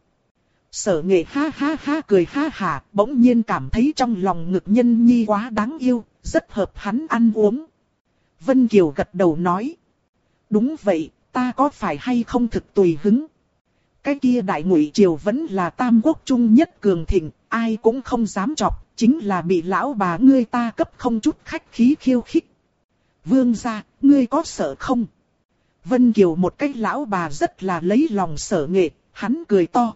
Sở Nghệ ha ha ha cười ha hả, bỗng nhiên cảm thấy trong lòng ngực nhân nhi quá đáng yêu, rất hợp hắn ăn uống. Vân Kiều gật đầu nói. Đúng vậy, ta có phải hay không thực tùy hứng. Cái kia Đại Ngụy Triều vẫn là tam quốc trung nhất cường thịnh, ai cũng không dám chọc, chính là bị lão bà ngươi ta cấp không chút khách khí khiêu khích. Vương gia, ngươi có sợ không? Vân Kiều một cái lão bà rất là lấy lòng Sở Nghệ, hắn cười to.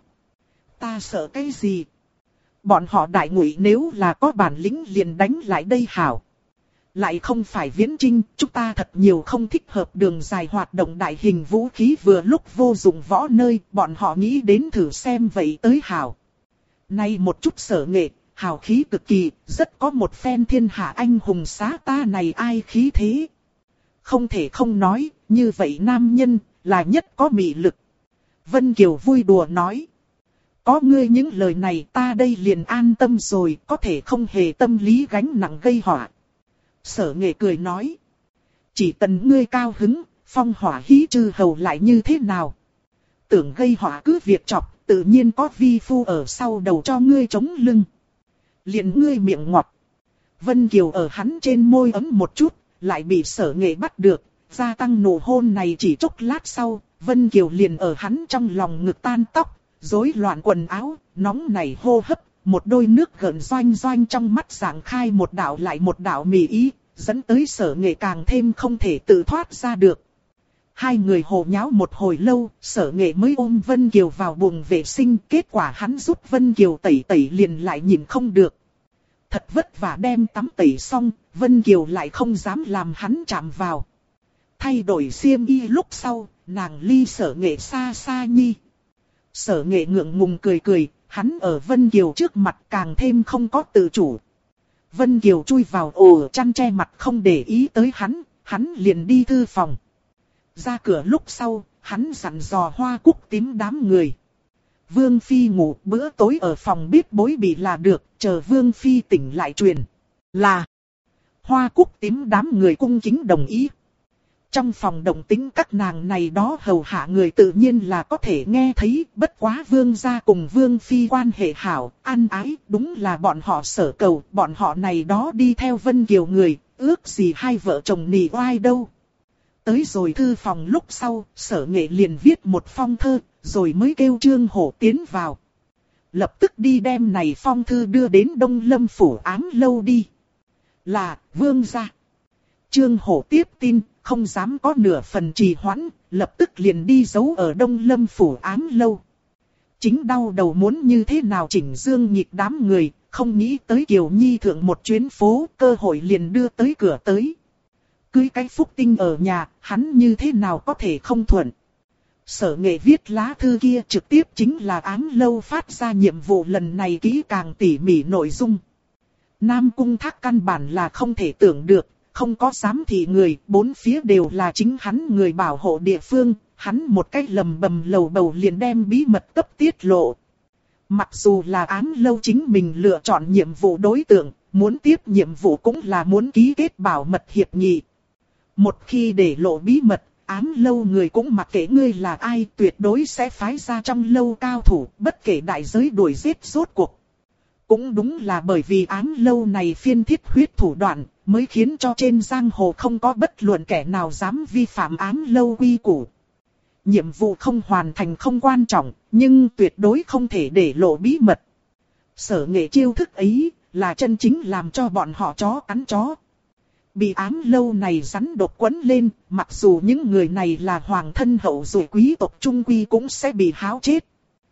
Ta sợ cái gì? Bọn họ Đại Ngụy nếu là có bản lĩnh liền đánh lại đây hảo. Lại không phải viễn chinh, chúng ta thật nhiều không thích hợp đường dài hoạt động đại hình vũ khí vừa lúc vô dụng võ nơi, bọn họ nghĩ đến thử xem vậy tới hảo. Nay một chút Sở Nghệ, hào khí cực kỳ, rất có một phen thiên hạ anh hùng xá ta này ai khí thế. Không thể không nói, như vậy nam nhân, là nhất có mị lực. Vân Kiều vui đùa nói. Có ngươi những lời này ta đây liền an tâm rồi, có thể không hề tâm lý gánh nặng gây họa. Sở Nghệ cười nói. Chỉ cần ngươi cao hứng, phong hỏa hí trừ hầu lại như thế nào. Tưởng gây họa cứ việc chọc, tự nhiên có vi phu ở sau đầu cho ngươi chống lưng. Liền ngươi miệng ngọt. Vân Kiều ở hắn trên môi ấm một chút, lại bị Sở Nghệ bắt được, gia tăng nụ hôn này chỉ chốc lát sau, Vân Kiều liền ở hắn trong lòng ngực tan tóc, rối loạn quần áo, nóng nảy hô hấp, một đôi nước gợn doanh doanh trong mắt giảng khai một đạo lại một đạo mỉ ý, dẫn tới Sở Nghệ càng thêm không thể tự thoát ra được. Hai người hồ nháo một hồi lâu, Sở Nghệ mới ôm Vân Kiều vào buồng vệ sinh, kết quả hắn giúp Vân Kiều tẩy tẩy liền lại nhìn không được. Thật vất vả đem tắm tẩy xong, Vân Kiều lại không dám làm hắn chạm vào. Thay đổi xiêm y lúc sau, nàng ly Sở Nghệ xa xa nhi. Sở Nghệ ngượng ngùng cười cười, hắn ở Vân Kiều trước mặt càng thêm không có tự chủ. Vân Kiều chui vào ổ chăn che mặt không để ý tới hắn liền đi thư phòng. Ra cửa lúc sau, hắn dặn dò Hoa Cúc Tím đám người. Vương Phi ngủ bữa tối ở phòng bếp bối bị là được, chờ Vương Phi tỉnh lại truyền. Là Hoa Cúc Tím đám người cung kính đồng ý. Trong phòng động tĩnh các nàng này đó hầu hạ người tự nhiên là có thể nghe thấy, bất quá Vương gia cùng Vương Phi quan hệ hảo, ăn ái, đúng là bọn họ sở cầu, bọn họ này đó đi theo Vân Kiều người, ước gì hai vợ chồng nỉ oai đâu. Tới rồi thư phòng lúc sau, Sở Nghệ liền viết một phong thơ, rồi mới kêu Trương Hổ tiến vào. Lập tức đi đem này phong thư đưa đến Đông Lâm Phủ Ám Lâu đi. Là, Vương gia. Trương Hổ tiếp tin, không dám có nửa phần trì hoãn, lập tức liền đi giấu ở Đông Lâm Phủ Ám Lâu. Chính đau đầu muốn như thế nào chỉnh dương nhịp đám người, không nghĩ tới Kiều Nhi thượng một chuyến phố, cơ hội liền đưa tới cửa tới. Cưới cái phúc tinh ở nhà, hắn như thế nào có thể không thuận. Sở Nghệ viết lá thư kia trực tiếp chính là Ám Lâu phát ra nhiệm vụ lần này kỹ càng tỉ mỉ nội dung. Nam Cung Thác căn bản là không thể tưởng được, không có giám thị người, bốn phía đều là chính hắn người bảo hộ địa phương, hắn một cách lầm bầm lầu bầu liền đem bí mật cấp tiết lộ. Mặc dù là Ám Lâu chính mình lựa chọn nhiệm vụ đối tượng, muốn tiếp nhiệm vụ cũng là muốn ký kết bảo mật hiệp nghị. Một khi để lộ bí mật, Ám Lâu người cũng mặc kệ ngươi là ai, tuyệt đối sẽ phái ra trong lâu cao thủ, bất kể đại giới đuổi giết rốt cuộc. Cũng đúng là bởi vì Ám Lâu này phiên thiết huyết thủ đoạn, mới khiến cho trên giang hồ không có bất luận kẻ nào dám vi phạm Ám Lâu quy củ. Nhiệm vụ không hoàn thành không quan trọng, nhưng tuyệt đối không thể để lộ bí mật. Sở Nghệ chiêu thức ấy, là chân chính làm cho bọn họ chó cắn chó. Bị Ám Lâu này rắn độc quấn lên, mặc dù những người này là hoàng thân hậu duệ quý tộc trung quy cũng sẽ bị háo chết.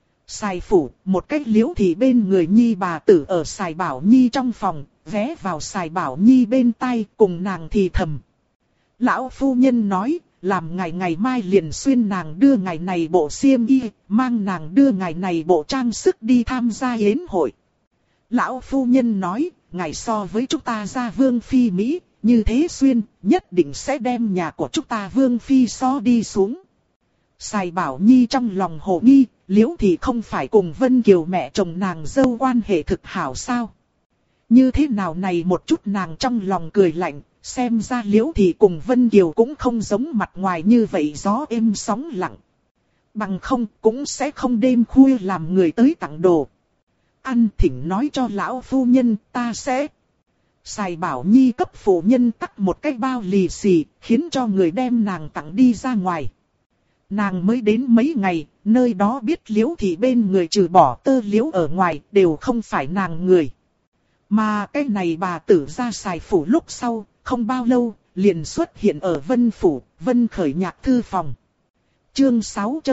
Sài Phủ, một cách liễu thì bên người Nhi bà tử ở Sài Bảo Nhi trong phòng, ghé vào Sài Bảo Nhi bên tai cùng nàng thì thầm. Lão phu nhân nói, làm ngài ngày mai liền xuyên nàng đưa ngài này bộ xiêm y, mang nàng đưa ngài này bộ trang sức đi tham gia yến hội. Lão phu nhân nói, ngài so với chúng ta gia vương phi Mỹ, như thế xuyên, nhất định sẽ đem nhà của chúng ta vương phi so đi xuống. Sài Bảo Nhi trong lòng hồ nghi, Liễu Thị không phải cùng Vân Kiều mẹ chồng nàng dâu quan hệ thực hảo sao? Như thế nào này một chút nàng trong lòng cười lạnh, xem ra Liễu Thị cùng Vân Kiều cũng không giống mặt ngoài như vậy gió êm sóng lặng. Bằng không cũng sẽ không đêm khuya làm người tới tặng đồ. Ăn thỉnh nói cho lão phu nhân ta sẽ. Sài Bảo Nhi cấp phụ nhân tắt một cái bao lì xì, khiến cho người đem nàng tặng đi ra ngoài. Nàng mới đến mấy ngày, nơi đó biết Liễu Thị bên người trừ bỏ Tơ Liễu ở ngoài đều không phải nàng người. Mà cái này bà tử ra Sài Phủ lúc sau, không bao lâu, liền xuất hiện ở Vân Phủ, Vân Khởi Nhạc thư phòng. Chương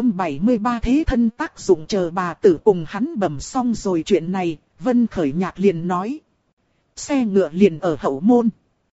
673 thế thân tác dụng chờ bà tử cùng hắn bẩm xong rồi chuyện này, Vân Khởi Nhạc liền nói. Xe ngựa liền ở hậu môn.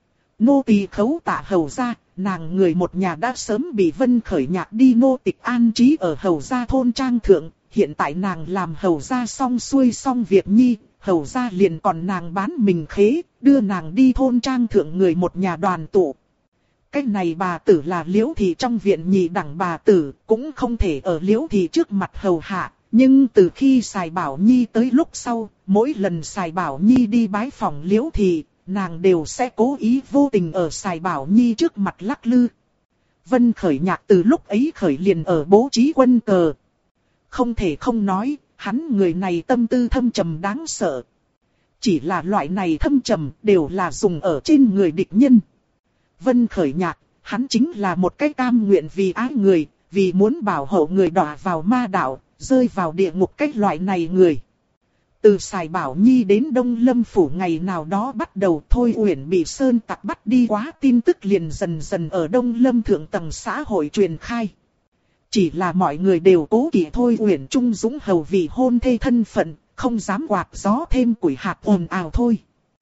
Nô tỳ khấu tạ hầu ra, nàng người một nhà đã sớm bị Vân Khởi Nhạc đi nô tịch an trí ở hầu gia thôn trang thượng. Hiện tại nàng làm hầu gia xong xuôi xong việc nhi, hầu gia liền còn nàng bán mình khế, đưa nàng đi thôn trang thượng người một nhà đoàn tụ. Cái này bà tử là Liễu Thị trong viện nhị đẳng bà tử, cũng không thể ở Liễu Thị trước mặt hầu hạ. Nhưng từ khi Sài Bảo Nhi tới lúc sau, mỗi lần Sài Bảo Nhi đi bái phòng Liễu Thị, nàng đều sẽ cố ý vô tình ở Sài Bảo Nhi trước mặt lắc lư. Vân Khởi Nhạc từ lúc ấy khởi liền ở bố trí quân cờ. Không thể không nói, hắn người này tâm tư thâm trầm đáng sợ. Chỉ là loại này thâm trầm đều là dùng ở trên người địch nhân. Vân Khởi Nhạc, hắn chính là một cái cam nguyện vì ái người, vì muốn bảo hộ người đọa vào ma đạo, rơi vào địa ngục cái loại này người. Từ Sài Bảo Nhi đến Đông Lâm Phủ ngày nào đó bắt đầu Thôi Uyển bị sơn tặc bắt đi quá tin tức liền dần dần ở Đông Lâm thượng tầng xã hội truyền khai. Chỉ là mọi người đều cố kỵ Thôi Uyển trung dũng hầu vì hôn thê thân phận, không dám quạt gió thêm củi hạt ồn ào thôi.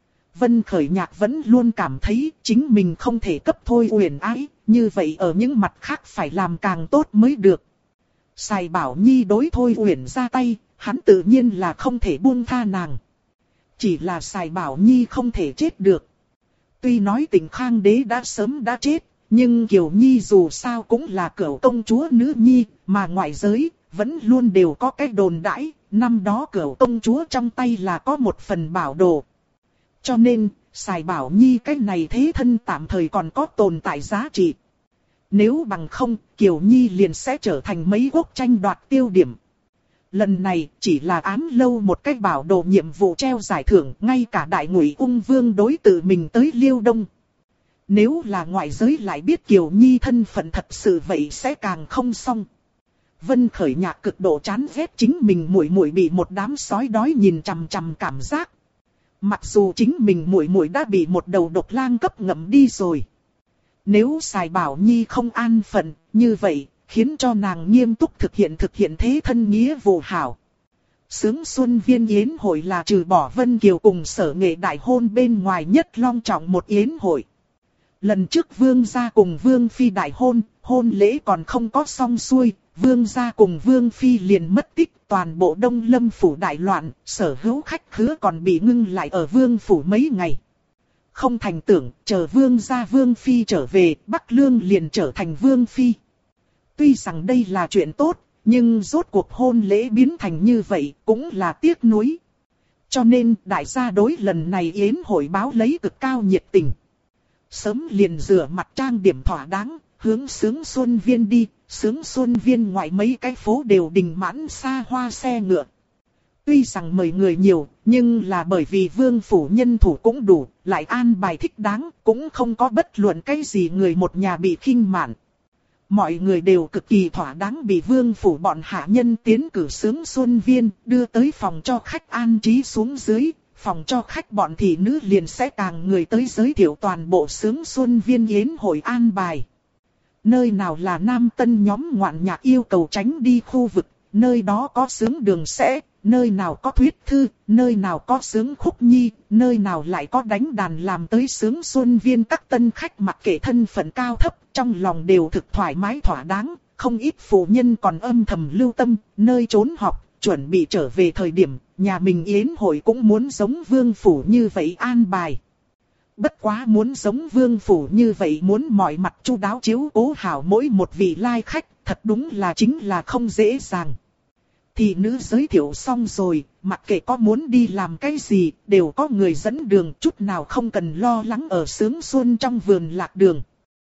Vân Khởi Nhạc vẫn luôn cảm thấy chính mình không thể cấp Thôi Uyển ái, như vậy ở những mặt khác phải làm càng tốt mới được. Sài Bảo Nhi đối Thôi Uyển ra tay, hắn tự nhiên là không thể buông tha nàng. Chỉ là Sài Bảo Nhi không thể chết được. Tuy nói Tịnh Khang Đế đã sớm đã chết, nhưng Kiều Nhi dù sao cũng là cửu công chúa nữ nhi, mà ngoại giới vẫn luôn đều có cái đồn đãi, năm đó cửu công chúa trong tay là có một phần bảo đồ. Cho nên, Sài Bảo Nhi cái này thế thân tạm thời còn có tồn tại giá trị. Nếu bằng không, Kiều Nhi liền sẽ trở thành mấy quốc tranh đoạt tiêu điểm. Lần này chỉ là ám lâu một cái bảo đồ nhiệm vụ treo giải thưởng, ngay cả Đại Ngụy Ung Vương đối tự mình tới Liêu Đông. Nếu là ngoại giới lại biết Kiều Nhi thân phận thật sự vậy sẽ càng không xong. Vân Khởi Nhạc cực độ chán ghét chính mình muội muội bị một đám sói đói nhìn chằm chằm cảm giác. Mặc dù chính mình muội muội đã bị một đầu độc lang cấp ngậm đi rồi. Nếu Sài Bảo Nhi không an phận, như vậy, khiến cho nàng nghiêm túc thực hiện thế thân nghĩa vụ hảo. Sướng Xuân Viên Yến hội là trừ bỏ Vân Kiều cùng Sở Nghệ đại hôn bên ngoài nhất long trọng một yến hội. Lần trước Vương gia cùng Vương Phi đại hôn, hôn lễ còn không có xong xuôi, Vương gia cùng Vương Phi liền mất tích, toàn bộ Đông Lâm Phủ đại loạn, sở hữu khách khứa còn bị ngưng lại ở Vương Phủ mấy ngày. Không thành tưởng, chờ Vương gia Vương Phi trở về, Bắc Lương liền trở thành Vương Phi. Tuy rằng đây là chuyện tốt, nhưng rốt cuộc hôn lễ biến thành như vậy cũng là tiếc nuối. Cho nên đại gia đối lần này yến hội báo lấy cực cao nhiệt tình. Sớm liền rửa mặt trang điểm thỏa đáng, hướng Sướng Xuân Viên đi, Sướng Xuân Viên ngoại mấy cái phố đều đình mãn xa hoa xe ngựa. Tuy rằng mời người nhiều, nhưng là bởi vì Vương Phủ nhân thủ cũng đủ, lại an bài thích đáng, cũng không có bất luận cái gì người một nhà bị khinh mạn. Mọi người đều cực kỳ thỏa đáng bị Vương Phủ bọn hạ nhân tiến cử Sướng Xuân Viên, đưa tới phòng cho khách an trí xuống dưới, phòng cho khách bọn thị nữ liền sẽ càng người tới giới thiệu toàn bộ Sướng Xuân Viên yến hội an bài. Nơi nào là nam tân nhóm ngoạn nhạc yêu cầu tránh đi khu vực, nơi đó có sướng đường sẽ, nơi nào có thuyết thư, nơi nào có sướng khúc nhi, nơi nào lại có đánh đàn làm tới sướng xuân viên. Các tân khách mặc kệ thân phận cao thấp, trong lòng đều thực thoải mái thỏa đáng, không ít phụ nhân còn âm thầm lưu tâm, nơi trốn học, chuẩn bị trở về thời điểm, nhà mình yến hội cũng muốn giống vương phủ như vậy an bài. Bất quá muốn giống vương phủ như vậy muốn mọi mặt chu đáo chiếu cố hảo mỗi một vị lai khách, thật đúng là chính là không dễ dàng. Thị nữ giới thiệu xong rồi, mặc kệ có muốn đi làm cái gì, đều có người dẫn đường, chút nào không cần lo lắng ở sướng xuân trong vườn lạc đường.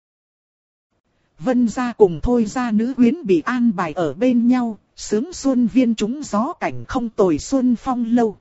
Vân gia cùng Thôi gia nữ quyến bị an bài ở bên nhau, sướng xuân viên trúng gió cảnh không tồi xuân phong lâu.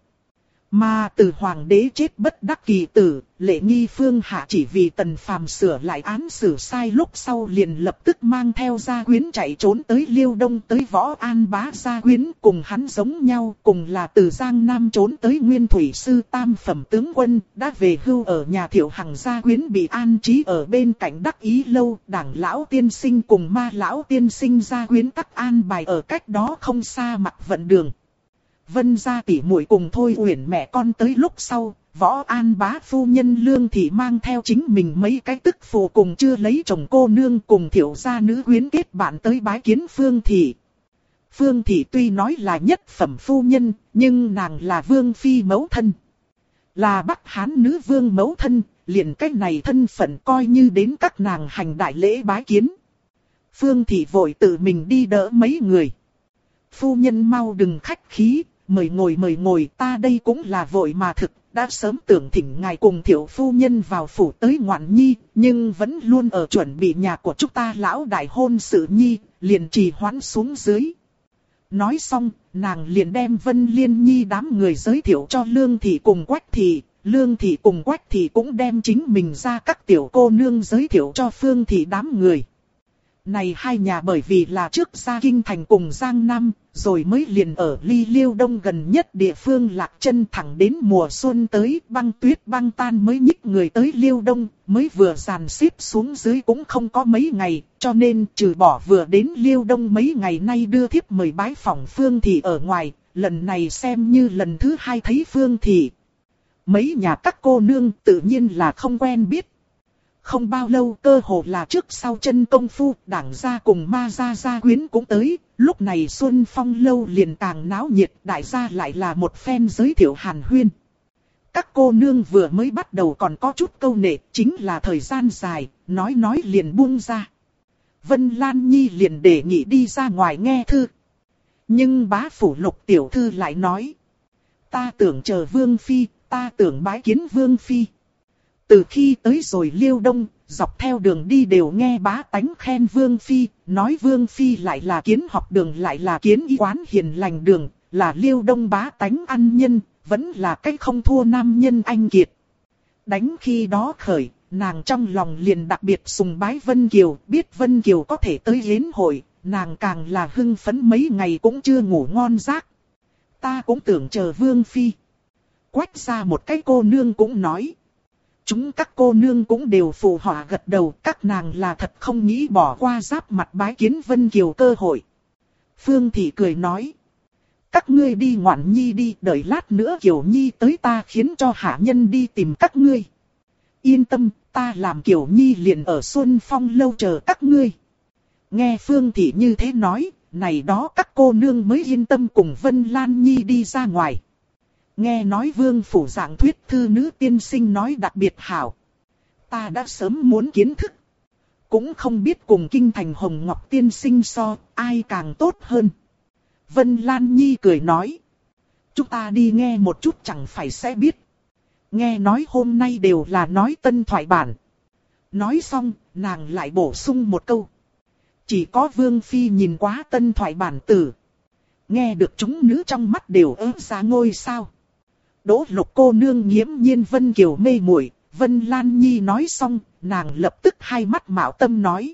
Mà từ hoàng đế chết bất đắc kỳ tử, Lệ Nghi Phương hạ chỉ vì Tần Phàm sửa lại án xử sai lúc sau liền lập tức mang theo gia quyến chạy trốn tới Liêu Đông tới Võ An Bá gia quyến cùng hắn giống nhau, cùng là từ Giang Nam trốn tới Nguyên Thủy Sư tam phẩm tướng quân, đã về hưu ở nhà Thiệu Hằng gia quyến bị an trí ở bên cạnh Đắc Ý lâu, Đảng lão tiên sinh cùng Ma lão tiên sinh gia quyến tắc an bài ở cách đó không xa mặt vận đường. Vân gia tỷ muội cùng Thôi Uyển mẹ con tới lúc sau, Võ An Bá phu nhân Lương Thị mang theo chính mình mấy cái tức phụ cùng chưa lấy chồng cô nương cùng Thiệu gia nữ quyến kết bạn tới bái kiến Phương Thị. Phương Thị tuy nói là nhất phẩm phu nhân, nhưng nàng là vương phi mẫu thân. Là Bắc Hán nữ vương mẫu thân, liền cách này thân phận coi như đến các nàng hành đại lễ bái kiến. Phương Thị vội tự mình đi đỡ mấy người. Phu nhân mau đừng khách khí, mời ngồi, ta đây cũng là vội mà thực, đã sớm tưởng thỉnh ngài cùng Thiệu phu nhân vào phủ tới ngoạn nhi, nhưng vẫn luôn ở chuẩn bị nhà của chúng ta lão đại hôn sự nhi, liền trì hoãn xuống dưới. Nói xong, nàng liền đem Vân Liên Nhi đám người giới thiệu cho Lương Thị cùng Quách Thị, Lương Thị cùng Quách Thị cũng đem chính mình ra các tiểu cô nương giới thiệu cho Phương Thị đám người. Này hai nhà bởi vì là trước ra Kinh Thành cùng Giang Nam, rồi mới liền ở ly Liêu Đông gần nhất địa phương lạc chân thẳng đến mùa xuân tới băng tuyết băng tan mới nhích người tới Liêu Đông, mới vừa dàn xếp xuống dưới cũng không có mấy ngày, cho nên trừ bỏ vừa đến Liêu Đông mấy ngày nay đưa thiếp mời bái phỏng Phương Thị ở ngoài, lần này xem như lần thứ hai thấy Phương Thị. Mấy nhà các cô nương tự nhiên là không quen biết. Không bao lâu cơ hồ là trước sau chân công phu, Đảng gia cùng Ma gia gia quyến cũng tới, lúc này Xuân Phong lâu liền càng náo nhiệt, đại gia lại là một phen giới thiệu hàn huyên. Các cô nương vừa mới bắt đầu còn có chút câu nệ, chính là thời gian dài, nói liền buông ra. Vân Lan Nhi liền đề nghị đi ra ngoài nghe thư. Nhưng bá phủ Lục tiểu thư lại nói, ta tưởng chờ Vương Phi, ta tưởng bái kiến Vương Phi. Từ khi tới rồi Liêu Đông, dọc theo đường đi đều nghe bá tánh khen Vương Phi, nói Vương Phi lại là kiến học đường lại là kiến y quán hiền lành đường, là Liêu Đông bá tánh ăn nhân, vẫn là cách không thua nam nhân anh kiệt. Đánh khi đó khởi, nàng trong lòng liền đặc biệt sùng bái Vân Kiều, biết Vân Kiều có thể tới yến hội, nàng càng là hưng phấn mấy ngày cũng chưa ngủ ngon giấc. Ta cũng tưởng chờ Vương Phi. Quách ra một cái cô nương cũng nói. Chúng các cô nương cũng đều phụ họa gật đầu, các nàng là thật không nghĩ bỏ qua giáp mặt bái kiến Vân Kiều cơ hội. Phương Thị cười nói. Các ngươi đi ngoạn nhi đi, đợi lát nữa Kiều Nhi tới ta khiến cho hạ nhân đi tìm các ngươi. Yên tâm, ta làm Kiều Nhi liền ở Xuân Phong lâu chờ các ngươi. Nghe Phương Thị như thế nói, này đó các cô nương mới yên tâm cùng Vân Lan Nhi đi ra ngoài. Nghe nói Vương phủ giảng thuyết thư nữ tiên sinh nói đặc biệt hảo. Ta đã sớm muốn kiến thức. Cũng không biết cùng Kinh Thành Hồng Ngọc tiên sinh so, ai càng tốt hơn. Vân Lan Nhi cười nói. Chúng ta đi nghe một chút chẳng phải sẽ biết. Nghe nói hôm nay đều là nói tân thoại bản. Nói xong, nàng lại bổ sung một câu. Chỉ có Vương Phi nhìn quá tân thoại bản tử. Nghe được chúng nữ trong mắt đều ớt ra ngôi sao. Đỗ Lục cô nương nghiễm nhiên Vân Kiều mê muội, Vân Lan Nhi nói xong, nàng lập tức hai mắt mạo tâm nói.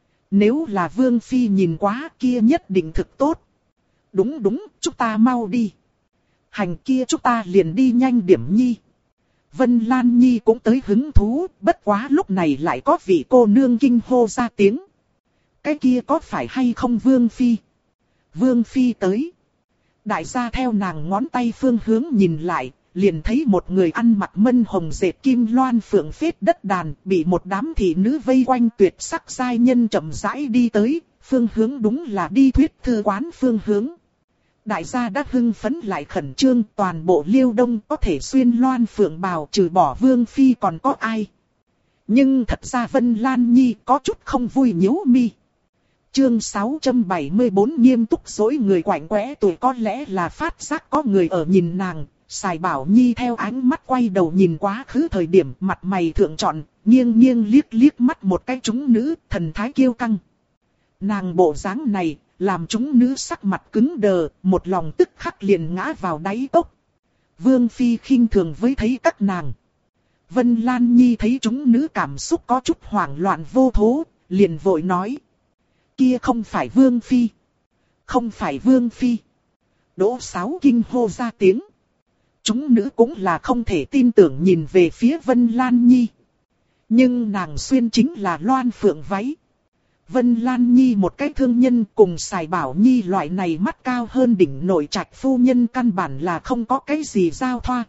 Nếu là Vương Phi nhìn quá kia nhất định thực tốt. Đúng, chúng ta mau đi. Hành kia chúng ta liền đi nhanh điểm nhi. Vân Lan Nhi cũng tới hứng thú, bất quá lúc này lại có vị cô nương kinh hô ra tiếng. Cái kia có phải hay không Vương Phi? Vương Phi tới. Đại gia theo nàng ngón tay phương hướng nhìn lại, liền thấy một người ăn mặc mân hồng dệt kim loan phượng phết đất đàn, bị một đám thị nữ vây quanh tuyệt sắc giai nhân chậm rãi đi tới, phương hướng đúng là đi thuyết thư quán phương hướng. Đại gia đã hưng phấn lại khẩn trương, toàn bộ Liêu Đông có thể xuyên loan phượng bào trừ bỏ Vương Phi còn có ai. Nhưng thật ra Vân Lan Nhi có chút không vui nhíu mi. Chương 674 nghiêm túc dối người quạnh quẽ tuổi có lẽ là phát giác có người ở nhìn nàng. Sài Bảo Nhi theo ánh mắt quay đầu nhìn quá khứ thời điểm mặt mày thượng trọn, nghiêng nghiêng liếc liếc mắt một cái chúng nữ, thần thái kiêu căng. Nàng bộ dáng này, làm chúng nữ sắc mặt cứng đờ, một lòng tức khắc liền ngã vào đáy cốc. Vương Phi khinh thường với thấy các nàng. Vân Lan Nhi thấy chúng nữ cảm xúc có chút hoảng loạn vô thố, liền vội nói. Kia không phải Vương Phi. Không phải Vương Phi. Đỗ Sáo kinh hô ra tiếng. Chúng nữ cũng là không thể tin tưởng nhìn về phía Vân Lan Nhi. Nhưng nàng xuyên chính là loan phượng váy. Vân Lan Nhi một cái thương nhân cùng Sài Bảo Nhi loại này mắt cao hơn đỉnh nội trạch phu nhân căn bản là không có cái gì giao thoa.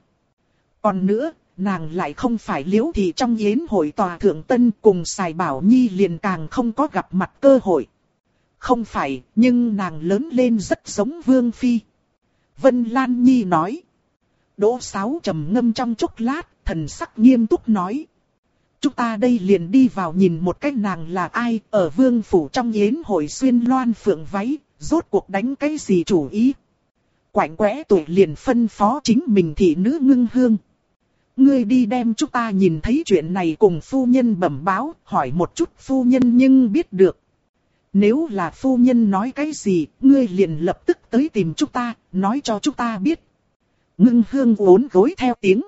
Còn nữa, nàng lại không phải Liễu Thị trong yến hội tòa thượng tân cùng Sài Bảo Nhi liền càng không có gặp mặt cơ hội. Không phải, nhưng nàng lớn lên rất giống Vương Phi. Vân Lan Nhi nói. Đỗ Sáo trầm ngâm trong chốc lát, thần sắc nghiêm túc nói. Chúng ta đây liền đi vào nhìn một cái nàng là ai, ở vương phủ trong yến hội xuyên loan phượng váy, rốt cuộc đánh cái gì chủ ý. Quạnh quẽ tuổi liền phân phó chính mình thị nữ Ngưng Hương. Ngươi đi đem chúng ta nhìn thấy chuyện này cùng phu nhân bẩm báo, hỏi một chút phu nhân nhưng biết được. Nếu là phu nhân nói cái gì, ngươi liền lập tức tới tìm chúng ta, nói cho chúng ta biết. Ngưng Hương uốn gối theo tiếng.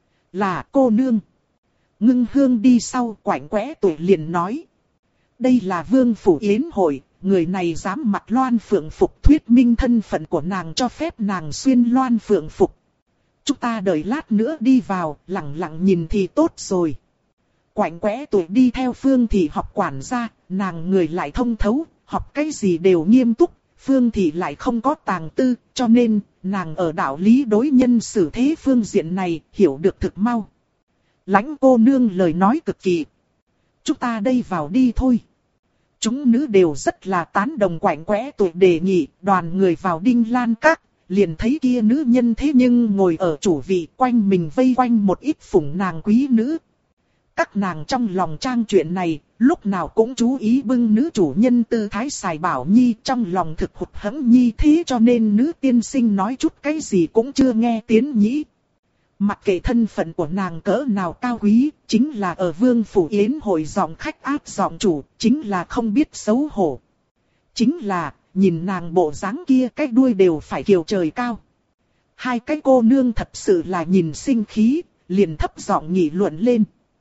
Là cô nương. Ngưng Hương đi sau quạnh quẽ tuổi liền nói. Đây là vương phủ yến hội, người này dám mặc loan phượng phục thuyết minh thân phận của nàng cho phép nàng xuyên loan phượng phục. Chúng ta đợi lát nữa đi vào, lặng lặng nhìn thì tốt rồi. Quạnh quẽ tuổi đi theo Phương Thị học quản gia, nàng người lại thông thấu, học cái gì đều nghiêm túc. Phương Thị lại không có tàng tư, cho nên nàng ở đạo lý đối nhân xử thế phương diện này hiểu được thực mau. Lãnh cô nương lời nói cực kỳ. Chúng ta đây vào đi thôi. Chúng nữ đều rất là tán đồng quạnh quẽ tuổi đề nghị, đoàn người vào Đinh Lan Các, liền thấy kia nữ nhân thế nhưng ngồi ở chủ vị quanh mình vây quanh một ít phụng nàng quý nữ. Các nàng trong lòng trang chuyện này, lúc nào cũng chú ý bưng nữ chủ nhân tư thái Sài Bảo Nhi trong lòng thực hụt hẫng nhi thế cho nên nữ tiên sinh nói chút cái gì cũng chưa nghe tiếng nhĩ. Mặc kệ thân phận của nàng cỡ nào cao quý, chính là ở vương phủ yến hội giọng khách áp giọng chủ, chính là không biết xấu hổ. Chính là, nhìn nàng bộ dáng kia cái đuôi đều phải kiều trời cao. Hai cái cô nương thật sự là nhìn sinh khí, liền thấp giọng nghị luận lên.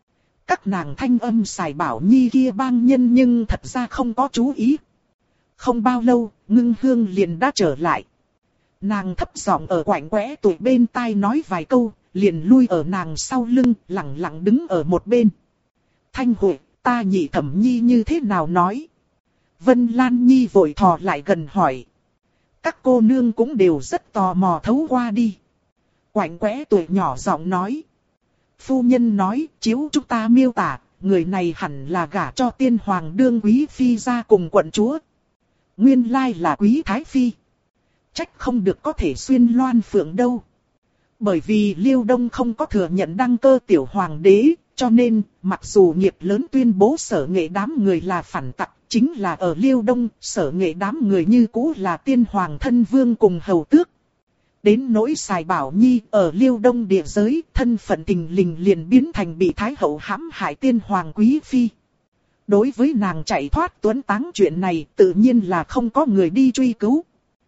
Các nàng thanh âm Sài Bảo Nhi kia bang nhân nhưng thật ra không có chú ý. Không bao lâu, Ngưng Hương liền đã trở lại. Nàng thấp giọng ở quạnh quẽ tuổi bên tai nói vài câu, liền lui ở nàng sau lưng, lặng lặng đứng ở một bên. Thanh Huệ, ta nhị thẩm nhi như thế nào nói? Vân Lan Nhi vội thò lại gần hỏi. Các cô nương cũng đều rất tò mò thấu qua đi. Quạnh quẽ tuổi nhỏ giọng nói. Phu nhân nói, chiếu chúng ta miêu tả, người này hẳn là gả cho tiên hoàng đương quý phi ra cùng quận chúa. Nguyên lai là quý thái phi. Trách không được có thể xuyên loan phượng đâu. Bởi vì Liêu Đông không có thừa nhận đăng cơ tiểu hoàng đế, cho nên, mặc dù nghiệp lớn tuyên bố Sở Nghệ đám người là phản tặc, chính là ở Liêu Đông, Sở Nghệ đám người như cũ là tiên hoàng thân vương cùng hầu tước. Đến nỗi Sài Bảo Nhi ở Liêu Đông địa giới, thân phận tình lình liền biến thành bị Thái hậu hãm hại tiên hoàng quý phi. Đối với nàng chạy thoát tuấn táng chuyện này, tự nhiên là không có người đi truy cứu.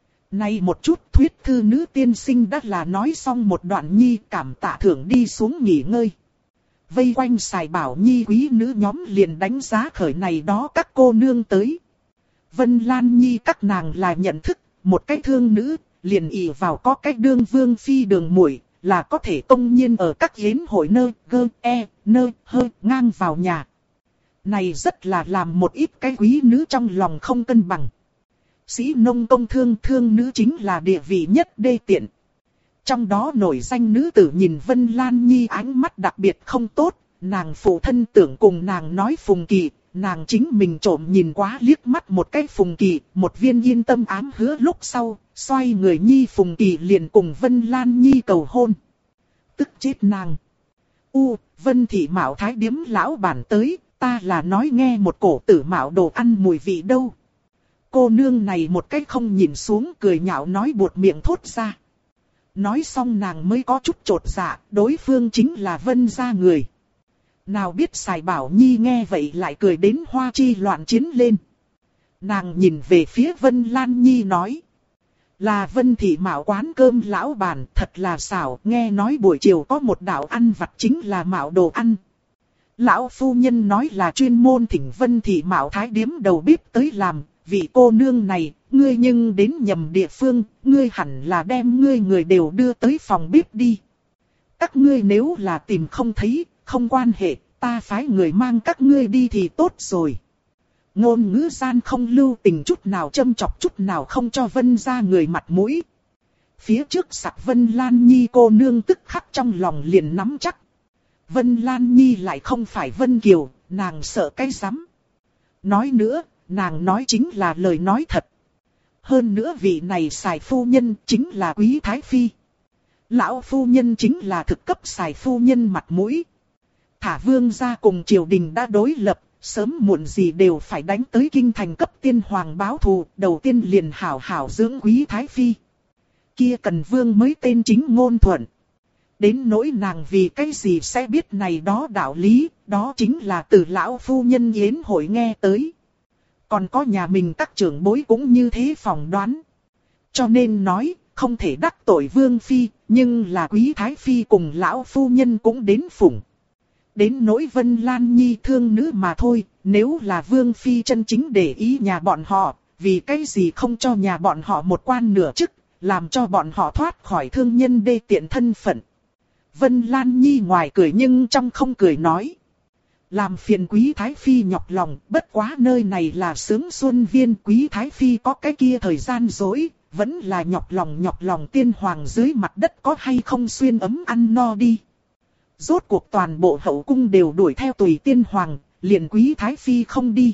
Nay một chút thuyết thư nữ tiên sinh đã là nói xong một đoạn nhi, cảm tạ thưởng đi xuống nghỉ ngơi. Vây quanh Sài Bảo Nhi quý nữ nhóm liền đánh giá khởi này đó các cô nương tới. Vân Lan Nhi các nàng là nhận thức, một cái thương nữ, liền ỷ vào có cái đương vương phi đường muội là có thể công nhiên ở các yến hội nơi ngang vào nhà. Này rất là làm một ít cái quý nữ trong lòng không cân bằng. sĩ nông công thương thương nữ chính là địa vị nhất đê tiện. Trong đó nổi danh nữ tử nhìn Vân Lan Nhi ánh mắt đặc biệt không tốt, nàng phụ thân tưởng cùng nàng nói Phùng Kỳ, nàng chính mình trộm nhìn quá liếc mắt một cái Phùng Kỳ, một viên yên tâm ám hứa lúc sau, xoay người Nhi Phùng Kỳ liền cùng Vân Lan Nhi cầu hôn. Tức chết nàng. Vân thị Mạo Thái điếm lão bản tới, ta là nói nghe một cổ tử mạo đồ ăn mùi vị đâu. Cô nương này một cách không nhìn xuống cười nhạo nói buột miệng thốt ra. Nói xong nàng mới có chút chột dạ, đối phương chính là Vân gia người. Nào biết Sài Bảo Nhi nghe vậy lại cười đến hoa chi loạn chiến lên. Nàng nhìn về phía Vân Lan Nhi nói. Là Vân thị Mạo quán cơm lão bản, thật là xảo, nghe nói buổi chiều có một đạo ăn vặt chính là mạo đồ ăn. Lão phu nhân nói là chuyên môn thỉnh Vân thị Mạo Thái điếm đầu bếp tới làm, vị cô nương này, ngươi nhưng đến nhầm địa phương, ngươi hẳn là đem ngươi người đều đưa tới phòng bếp đi. Các ngươi nếu là tìm không thấy, không quan hệ, ta phái người mang các ngươi đi thì tốt rồi. Ngôn ngữ gian không lưu tình chút nào, châm chọc chút nào không cho Vân gia người mặt mũi. Phía trước sặc Vân Lan Nhi cô nương tức khắc trong lòng liền nắm chắc. Vân Lan Nhi lại không phải Vân Kiều, nàng sợ cái rắm. Nói nữa, nàng nói chính là lời nói thật. Hơn nữa vị này Sài phu nhân chính là Quý Thái Phi. Lão phu nhân chính là thực cấp Sài phu nhân mặt mũi. Thả vương gia cùng triều đình đã đối lập, sớm muộn gì đều phải đánh tới kinh thành cấp tiên hoàng báo thù, đầu tiên liền hảo hảo dưỡng Quý Thái Phi. Kia cần vương mới tên chính ngôn thuận. Đến nỗi nàng vì cái gì sẽ biết này đó đạo lý, đó chính là từ lão phu nhân yến hội nghe tới. Còn có nhà mình các trưởng bối cũng như thế phỏng đoán. Cho nên nói, không thể đắc tội vương phi, nhưng là Quý Thái Phi cùng lão phu nhân cũng đến phụng. Đến nỗi Vân Lan Nhi thương nữ mà thôi, nếu là vương phi chân chính để ý nhà bọn họ, vì cái gì không cho nhà bọn họ một quan nửa chức, làm cho bọn họ thoát khỏi thương nhân đê tiện thân phận. Vân Lan Nhi ngoài cười nhưng trong không cười nói. Làm phiền Quý Thái Phi nhọc lòng, bất quá nơi này là sướng xuân viên, Quý Thái Phi có cái kia thời gian dối, vẫn là nhọc lòng tiên hoàng dưới mặt đất có hay không xuyên ấm ăn no đi. Rốt cuộc toàn bộ hậu cung đều đuổi theo tùy tiên hoàng, liền Quý Thái Phi không đi.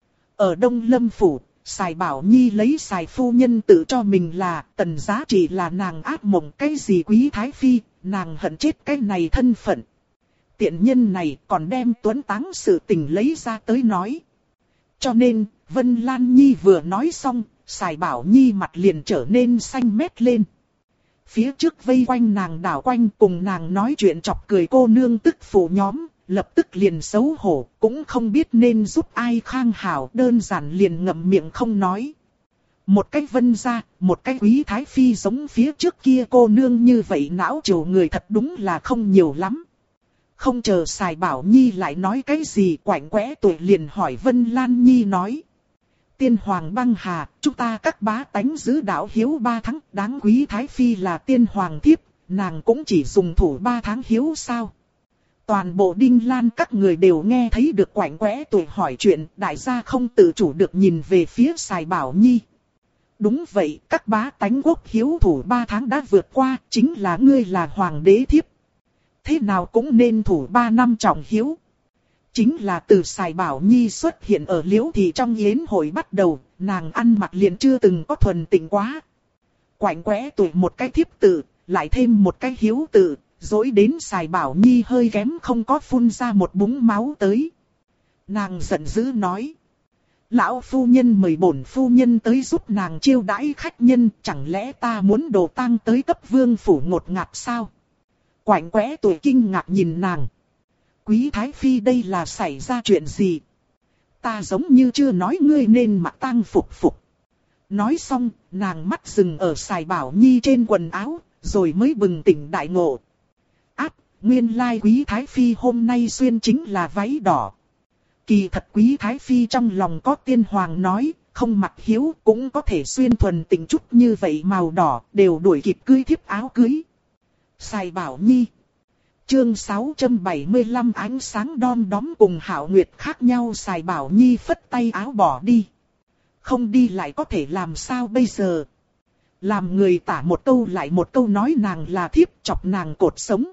Ở Đông Lâm Phủ, Sài Bảo Nhi lấy Sài phu nhân tự cho mình là Tần Giá Trị là nàng ác mộng cái gì Quý Thái Phi, nàng hận chết cái này thân phận. Tiện nhân này còn đem Tuấn Táng sự tình lấy ra tới nói. Cho nên, Vân Lan Nhi vừa nói xong, Sài Bảo Nhi mặt liền trở nên xanh mét lên. Phía trước vây quanh nàng đảo quanh cùng nàng nói chuyện chọc cười cô nương tức phụ nhóm, lập tức liền xấu hổ, cũng không biết nên giúp ai khang hảo, đơn giản liền ngậm miệng không nói. Một cái Vân gia, một cái Quý Thái Phi giống phía trước kia cô nương như vậy não chiều người thật đúng là không nhiều lắm. Không chờ Sài Bảo Nhi lại nói cái gì quạnh quẽ tuổi liền hỏi Vân Lan Nhi nói. Tiên hoàng băng hà, chúng ta các bá tánh giữ đạo hiếu 3 tháng, đáng Quý Thái Phi là tiên hoàng thiếp, nàng cũng chỉ dùng thủ 3 tháng hiếu sao. Toàn bộ Đinh Lan các người đều nghe thấy được quạnh quẽ tuổi hỏi chuyện, đại gia không tự chủ được nhìn về phía Sài Bảo Nhi. Đúng vậy, các bá tánh quốc hiếu thủ 3 tháng đã vượt qua, chính là ngươi là hoàng đế thiếp. Thế nào cũng nên thủ 3 năm trọng hiếu. Chính là từ Sài Bảo Nhi xuất hiện ở Liễu Thị trong yến hội bắt đầu, nàng ăn mặc liền chưa từng có thuần tịnh quá. Quạnh quẽ tuổi một cái thiếp tự, lại thêm một cái hiếu tự, dối đến Sài Bảo Nhi hơi kém không có phun ra một búng máu tới. Nàng giận dữ nói. Lão phu nhân mời bổn phu nhân tới giúp nàng chiêu đãi khách nhân, chẳng lẽ ta muốn đồ tang tới cấp vương phủ ngột ngạt sao? Quạnh quẽ tuổi kinh ngạc nhìn nàng. Quý Thái Phi đây là xảy ra chuyện gì? Ta giống như chưa nói ngươi nên mặc tang phục phục. Nói xong, nàng mắt dừng ở Sài Bảo Nhi trên quần áo, rồi mới bừng tỉnh đại ngộ. Nguyên lai Quý Thái Phi hôm nay xuyên chính là váy đỏ. Kỳ thật Quý Thái Phi trong lòng có tiên hoàng nói, không mặc hiếu cũng có thể xuyên thuần tịnh chút như vậy màu đỏ, đều đuổi kịp cưới thiếp áo cưới. Sài Bảo Nhi. Chương 675 ánh sáng đom đóm cùng Hạo Nguyệt khác nhau. Sài Bảo Nhi phất tay áo bỏ đi. không đi lại có thể làm sao bây giờ. Làm người tả một câu lại một câu nói nàng là thiếp, chọc nàng cột sống.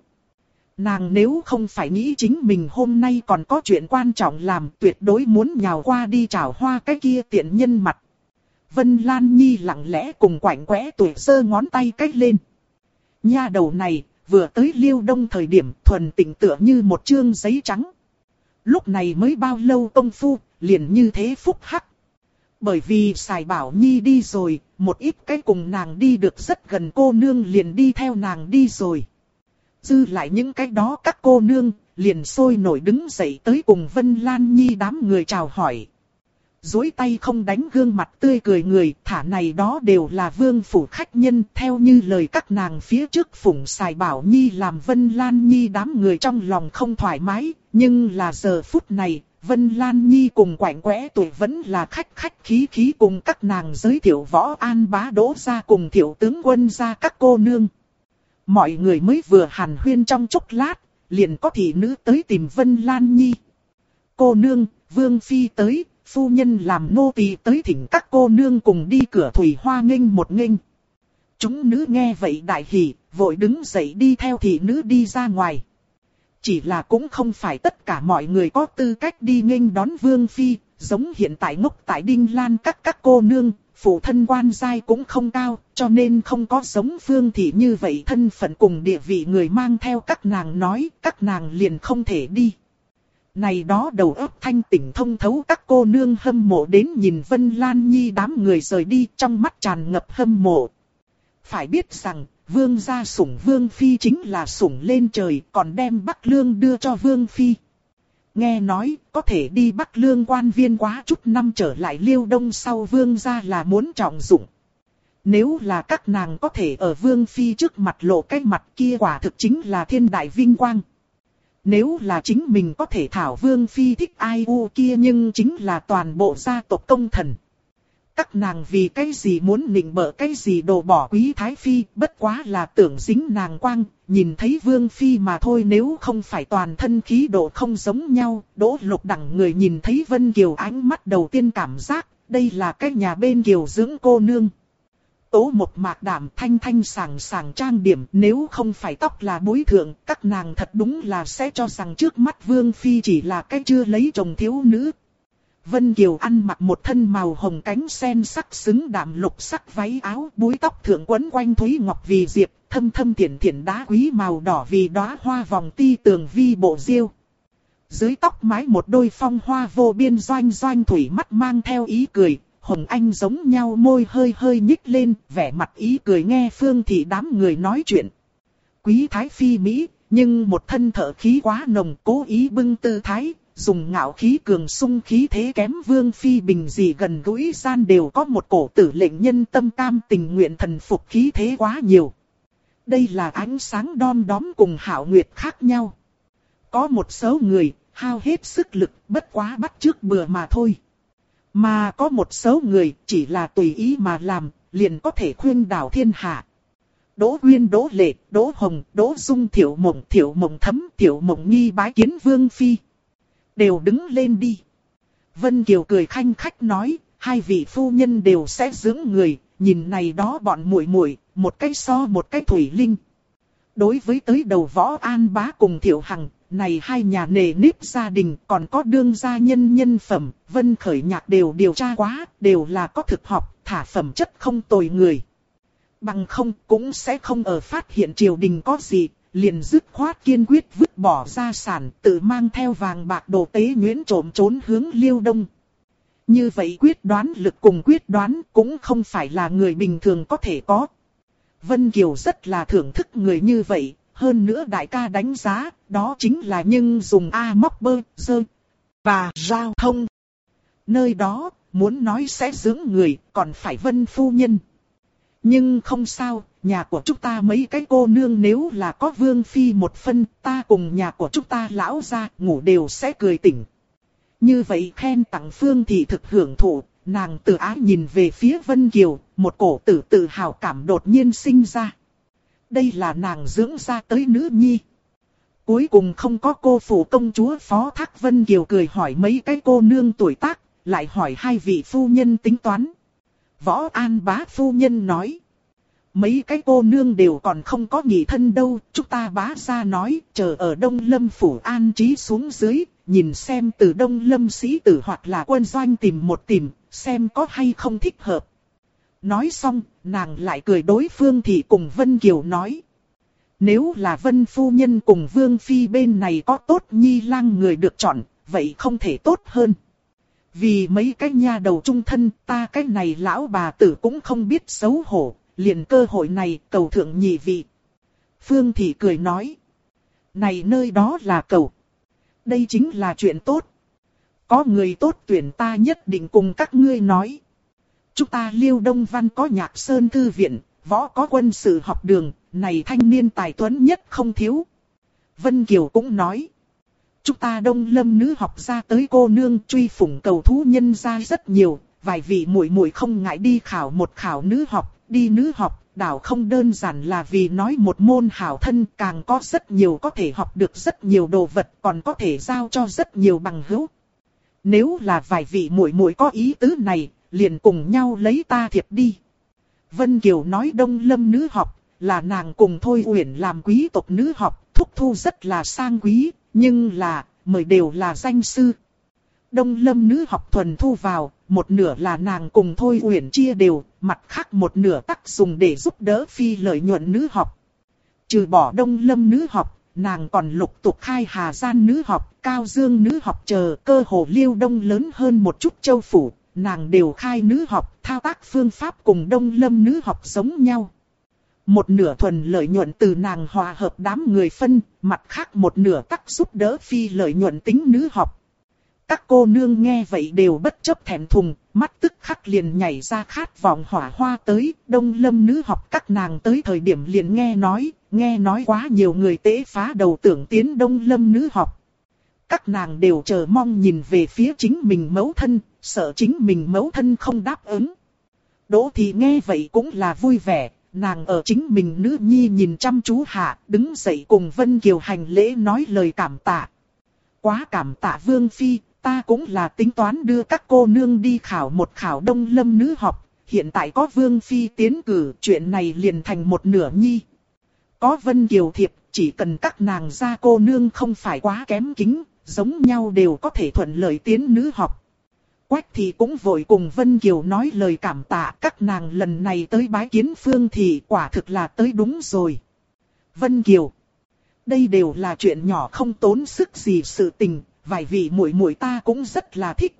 Nàng nếu không phải nghĩ chính mình hôm nay còn có chuyện quan trọng làm, tuyệt đối muốn nhào qua đi chào hoa cái kia tiện nhân mặt. Vân Lan Nhi lặng lẽ cùng quạnh quẽ tuổi giơ ngón tay cách lên. Nha đầu này, vừa tới Liêu Đông thời điểm thuần tịnh tựa như một chương giấy trắng. Lúc này mới bao lâu công phu, liền như thế phúc hắc. Bởi vì Sài Bảo Nhi đi rồi, một ít cái cùng nàng đi được rất gần cô nương liền đi theo nàng đi rồi. Dư lại những cái đó các cô nương, liền sôi nổi đứng dậy tới cùng Vân Lan Nhi đám người chào hỏi. Dối tay không đánh gương mặt tươi cười người, thả này đó đều là vương phủ khách nhân, theo như lời các nàng phía trước phụng Sài Bảo Nhi làm Vân Lan Nhi đám người trong lòng không thoải mái, nhưng là giờ phút này, Vân Lan Nhi cùng quạnh quẽ tuổi vẫn là khách khí khí cùng các nàng giới thiệu Võ An Bá Đỗ gia cùng Thiệu tướng quân gia các cô nương. Mọi người mới vừa hàn huyên trong chốc lát, liền có thị nữ tới tìm Vân Lan Nhi. Cô nương, Vương Phi tới, phu nhân làm nô tỳ tới thỉnh các cô nương cùng đi cửa thủy hoa nghênh một nghênh. Chúng nữ nghe vậy đại hỉ, vội đứng dậy đi theo thị nữ đi ra ngoài. Chỉ là cũng không phải tất cả mọi người có tư cách đi nghênh đón Vương Phi, giống hiện tại ngốc tại Đinh Lan các cô nương, phụ thân quan giai cũng không cao, cho nên không có giống Phương Thị như vậy thân phận cùng địa vị người mang theo các nàng nói, các nàng liền không thể đi. Này đó đầu óc thanh tỉnh thông thấu các cô nương hâm mộ đến nhìn Vân Lan Nhi đám người rời đi trong mắt tràn ngập hâm mộ. Phải biết rằng, Vương gia sủng Vương Phi chính là sủng lên trời, còn đem Bắc Lương đưa cho Vương Phi. Nghe nói, có thể đi Bắc Lương quan viên quá chút năm trở lại Liêu Đông sau Vương gia là muốn trọng dụng. Nếu là các nàng có thể ở Vương Phi trước mặt lộ cái mặt kia quả thực chính là thiên đại vinh quang. Nếu là chính mình có thể thảo Vương Phi thích ai kia nhưng chính là toàn bộ gia tộc công thần. Các nàng vì cái gì muốn nịnh bợ cái gì đồ bỏ Quý Thái Phi, bất quá là tưởng dính nàng quang, nhìn thấy Vương Phi mà thôi, nếu không phải toàn thân khí độ không giống nhau. Đỗ Lục đẳng người nhìn thấy Vân Kiều ánh mắt đầu tiên cảm giác, đây là cái nhà bên Kiều dưỡng cô nương. Tố một mạc đảm thanh thanh sảng sảng trang điểm, nếu không phải tóc là búi thượng, các nàng thật đúng là sẽ cho rằng trước mắt Vương Phi chỉ là cái chưa lấy chồng thiếu nữ. Vân Kiều ăn mặc một thân màu hồng cánh sen sắc xứng đạm lục sắc váy áo, búi tóc thượng quấn quanh thúy ngọc vì diệp, thâm thâm thiển thiển đá quý màu đỏ vì đóa hoa vòng ti tường vi bộ diêu. Dưới tóc mái một đôi phong hoa vô biên doanh doanh thủy mắt mang theo ý cười, hồng anh giống nhau môi hơi hơi nhích lên, vẻ mặt ý cười nghe Phương Thị đám người nói chuyện. Quý Thái Phi Mỹ, nhưng một thân thở khí quá nồng, cố ý bưng tư thái. Dùng ngạo khí cường sung khí thế kém Vương Phi bình gì gần gũi gian đều có một cổ tử lệnh nhân tâm cam tình nguyện thần phục khí thế quá nhiều. Đây là ánh sáng đom đóm cùng hảo nguyệt khác nhau. Có một số người hao hết sức lực bất quá bắt chước bừa mà thôi. Mà có một số người chỉ là tùy ý mà làm liền có thể khuyên đảo thiên hạ. Đỗ Uyên, Đỗ Lệ, Đỗ Hồng, Đỗ Dung, Thiệu Mộng Thấm, Thiệu Mộng Nghi bái kiến Vương Phi. Đều đứng lên đi. Vân Kiều cười khanh khách nói, hai vị phu nhân đều sẽ dưỡng người, nhìn này đó bọn muội muội, một cái so một cái thủy linh. Đối với tới đầu Võ An Bá cùng Thiệu Hằng, này hai nhà nề nếp gia đình còn có đương gia nhân phẩm, Vân Khởi Nhạc đều điều tra quá, đều là có thực học, thả phẩm chất không tồi người. Bằng không cũng sẽ không ở phát hiện triều đình có gì. Liền dứt khoát kiên quyết vứt bỏ gia sản, tự mang theo vàng bạc đồ tế nhuyễn trộm trốn hướng Liêu Đông. Như vậy quyết đoán lực cùng quyết đoán cũng không phải là người bình thường có thể có. Vân Kiều rất là thưởng thức người như vậy, hơn nữa đại ca đánh giá, đó chính là nhưng dùng móc bơ, dơ và giao thông. Nơi đó, muốn nói sẽ dưỡng người, còn phải Vân phu nhân. Nhưng không sao, nhà của chúng ta mấy cái cô nương nếu là có Vương Phi một phân, ta cùng nhà của chúng ta lão gia ngủ đều sẽ cười tỉnh. Như vậy khen tặng Phương Thị thực hưởng thụ, nàng tự ái nhìn về phía Vân Kiều, một cổ tử tự hào cảm đột nhiên sinh ra. Đây là nàng dưỡng ra tới nữ nhi. Cuối cùng không có cô phụ công chúa phó thác. Vân Kiều cười hỏi mấy cái cô nương tuổi tác, lại hỏi hai vị phu nhân tính toán. Võ An Bá phu nhân nói. Mấy cái cô nương đều còn không có nghị thân đâu, chúng ta Bá gia nói, chờ ở Đông Lâm phủ an trí xuống dưới, nhìn xem từ Đông Lâm sĩ tử hoặc là quân doanh tìm, xem có hay không thích hợp. Nói xong, nàng lại cười đối Phương Thị cùng Vân Kiều nói. Nếu là Vân phu nhân cùng Vương Phi bên này có tốt nhi lang người được chọn, vậy không thể tốt hơn. Vì mấy cái nha đầu trung thân, ta cái này lão bà tử cũng không biết xấu hổ, liền cơ hội này cầu thượng nhị vị. Phương Thị cười nói. Này nơi đó là cầu. Đây chính là chuyện tốt. Có người tốt tuyển ta nhất định cùng các ngươi nói. Chúng ta Liêu Đông Văn có Nhạc Sơn Thư Viện, võ có quân sự học đường, này thanh niên tài tuấn nhất không thiếu. Vân Kiều cũng nói. Chúng ta Đông Lâm nữ học ra tới cô nương truy phủng cầu thú nhân ra rất nhiều, vài vị muội muội không ngại đi khảo một khảo nữ học, đi nữ học, đảo không đơn giản là vì nói một môn hảo thân, càng có rất nhiều có thể học được rất nhiều đồ vật, còn có thể giao cho rất nhiều bằng hữu. Nếu là vài vị muội muội có ý tứ này, liền cùng nhau lấy ta thiệp đi. Vân Kiều nói Đông Lâm nữ học, là nàng cùng Thôi Uyển làm quý tộc nữ học, thúc thu rất là sang quý, nhưng là, mời đều là danh sư. Đông Lâm nữ học thuần thu vào, một nửa là nàng cùng Thôi Uyển chia đều, mặt khác một nửa tắc dùng để giúp đỡ phi lợi nhuận nữ học. Trừ bỏ Đông Lâm nữ học, nàng còn lục tục khai Hà Gian nữ học, Cao Dương nữ học chờ, cơ hồ Liêu Đông lớn hơn một chút châu phủ, nàng đều khai nữ học, thao tác phương pháp cùng Đông Lâm nữ học giống nhau. Một nửa thuần lợi nhuận từ nàng hòa hợp đám người phân, mặt khác một nửa tắc giúp đỡ phi lợi nhuận tính nữ học. Các cô nương nghe vậy đều bất chấp thẹn thùng, mắt tức khắc liền nhảy ra khát vọng hỏa hoa tới. Đông Lâm nữ học các nàng tới thời điểm liền nghe nói quá nhiều người tế phá đầu tưởng tiến Đông Lâm nữ học. Các nàng đều chờ mong nhìn về phía chính mình mẫu thân, sợ chính mình mẫu thân không đáp ứng. Đỗ Thị nghe vậy cũng là vui vẻ, nàng ở chính mình nữ nhi nhìn chăm chú hạ, đứng dậy cùng Vân Kiều hành lễ nói lời cảm tạ. Quá cảm tạ Vương Phi, ta cũng là tính toán đưa các cô nương đi khảo một khảo Đông Lâm nữ học, hiện tại có Vương Phi tiến cử, chuyện này liền thành một nửa nhi. Có Vân Kiều thiệp, chỉ cần các nàng gia cô nương không phải quá kém kính, giống nhau đều có thể thuận lợi tiến nữ học. Quách Thị cũng vội cùng Vân Kiều nói lời cảm tạ, các nàng lần này tới bái kiến Phương Thị quả thực là tới đúng rồi. Vân Kiều, đây đều là chuyện nhỏ không tốn sức gì sự tình, vài vị muội muội ta cũng rất là thích.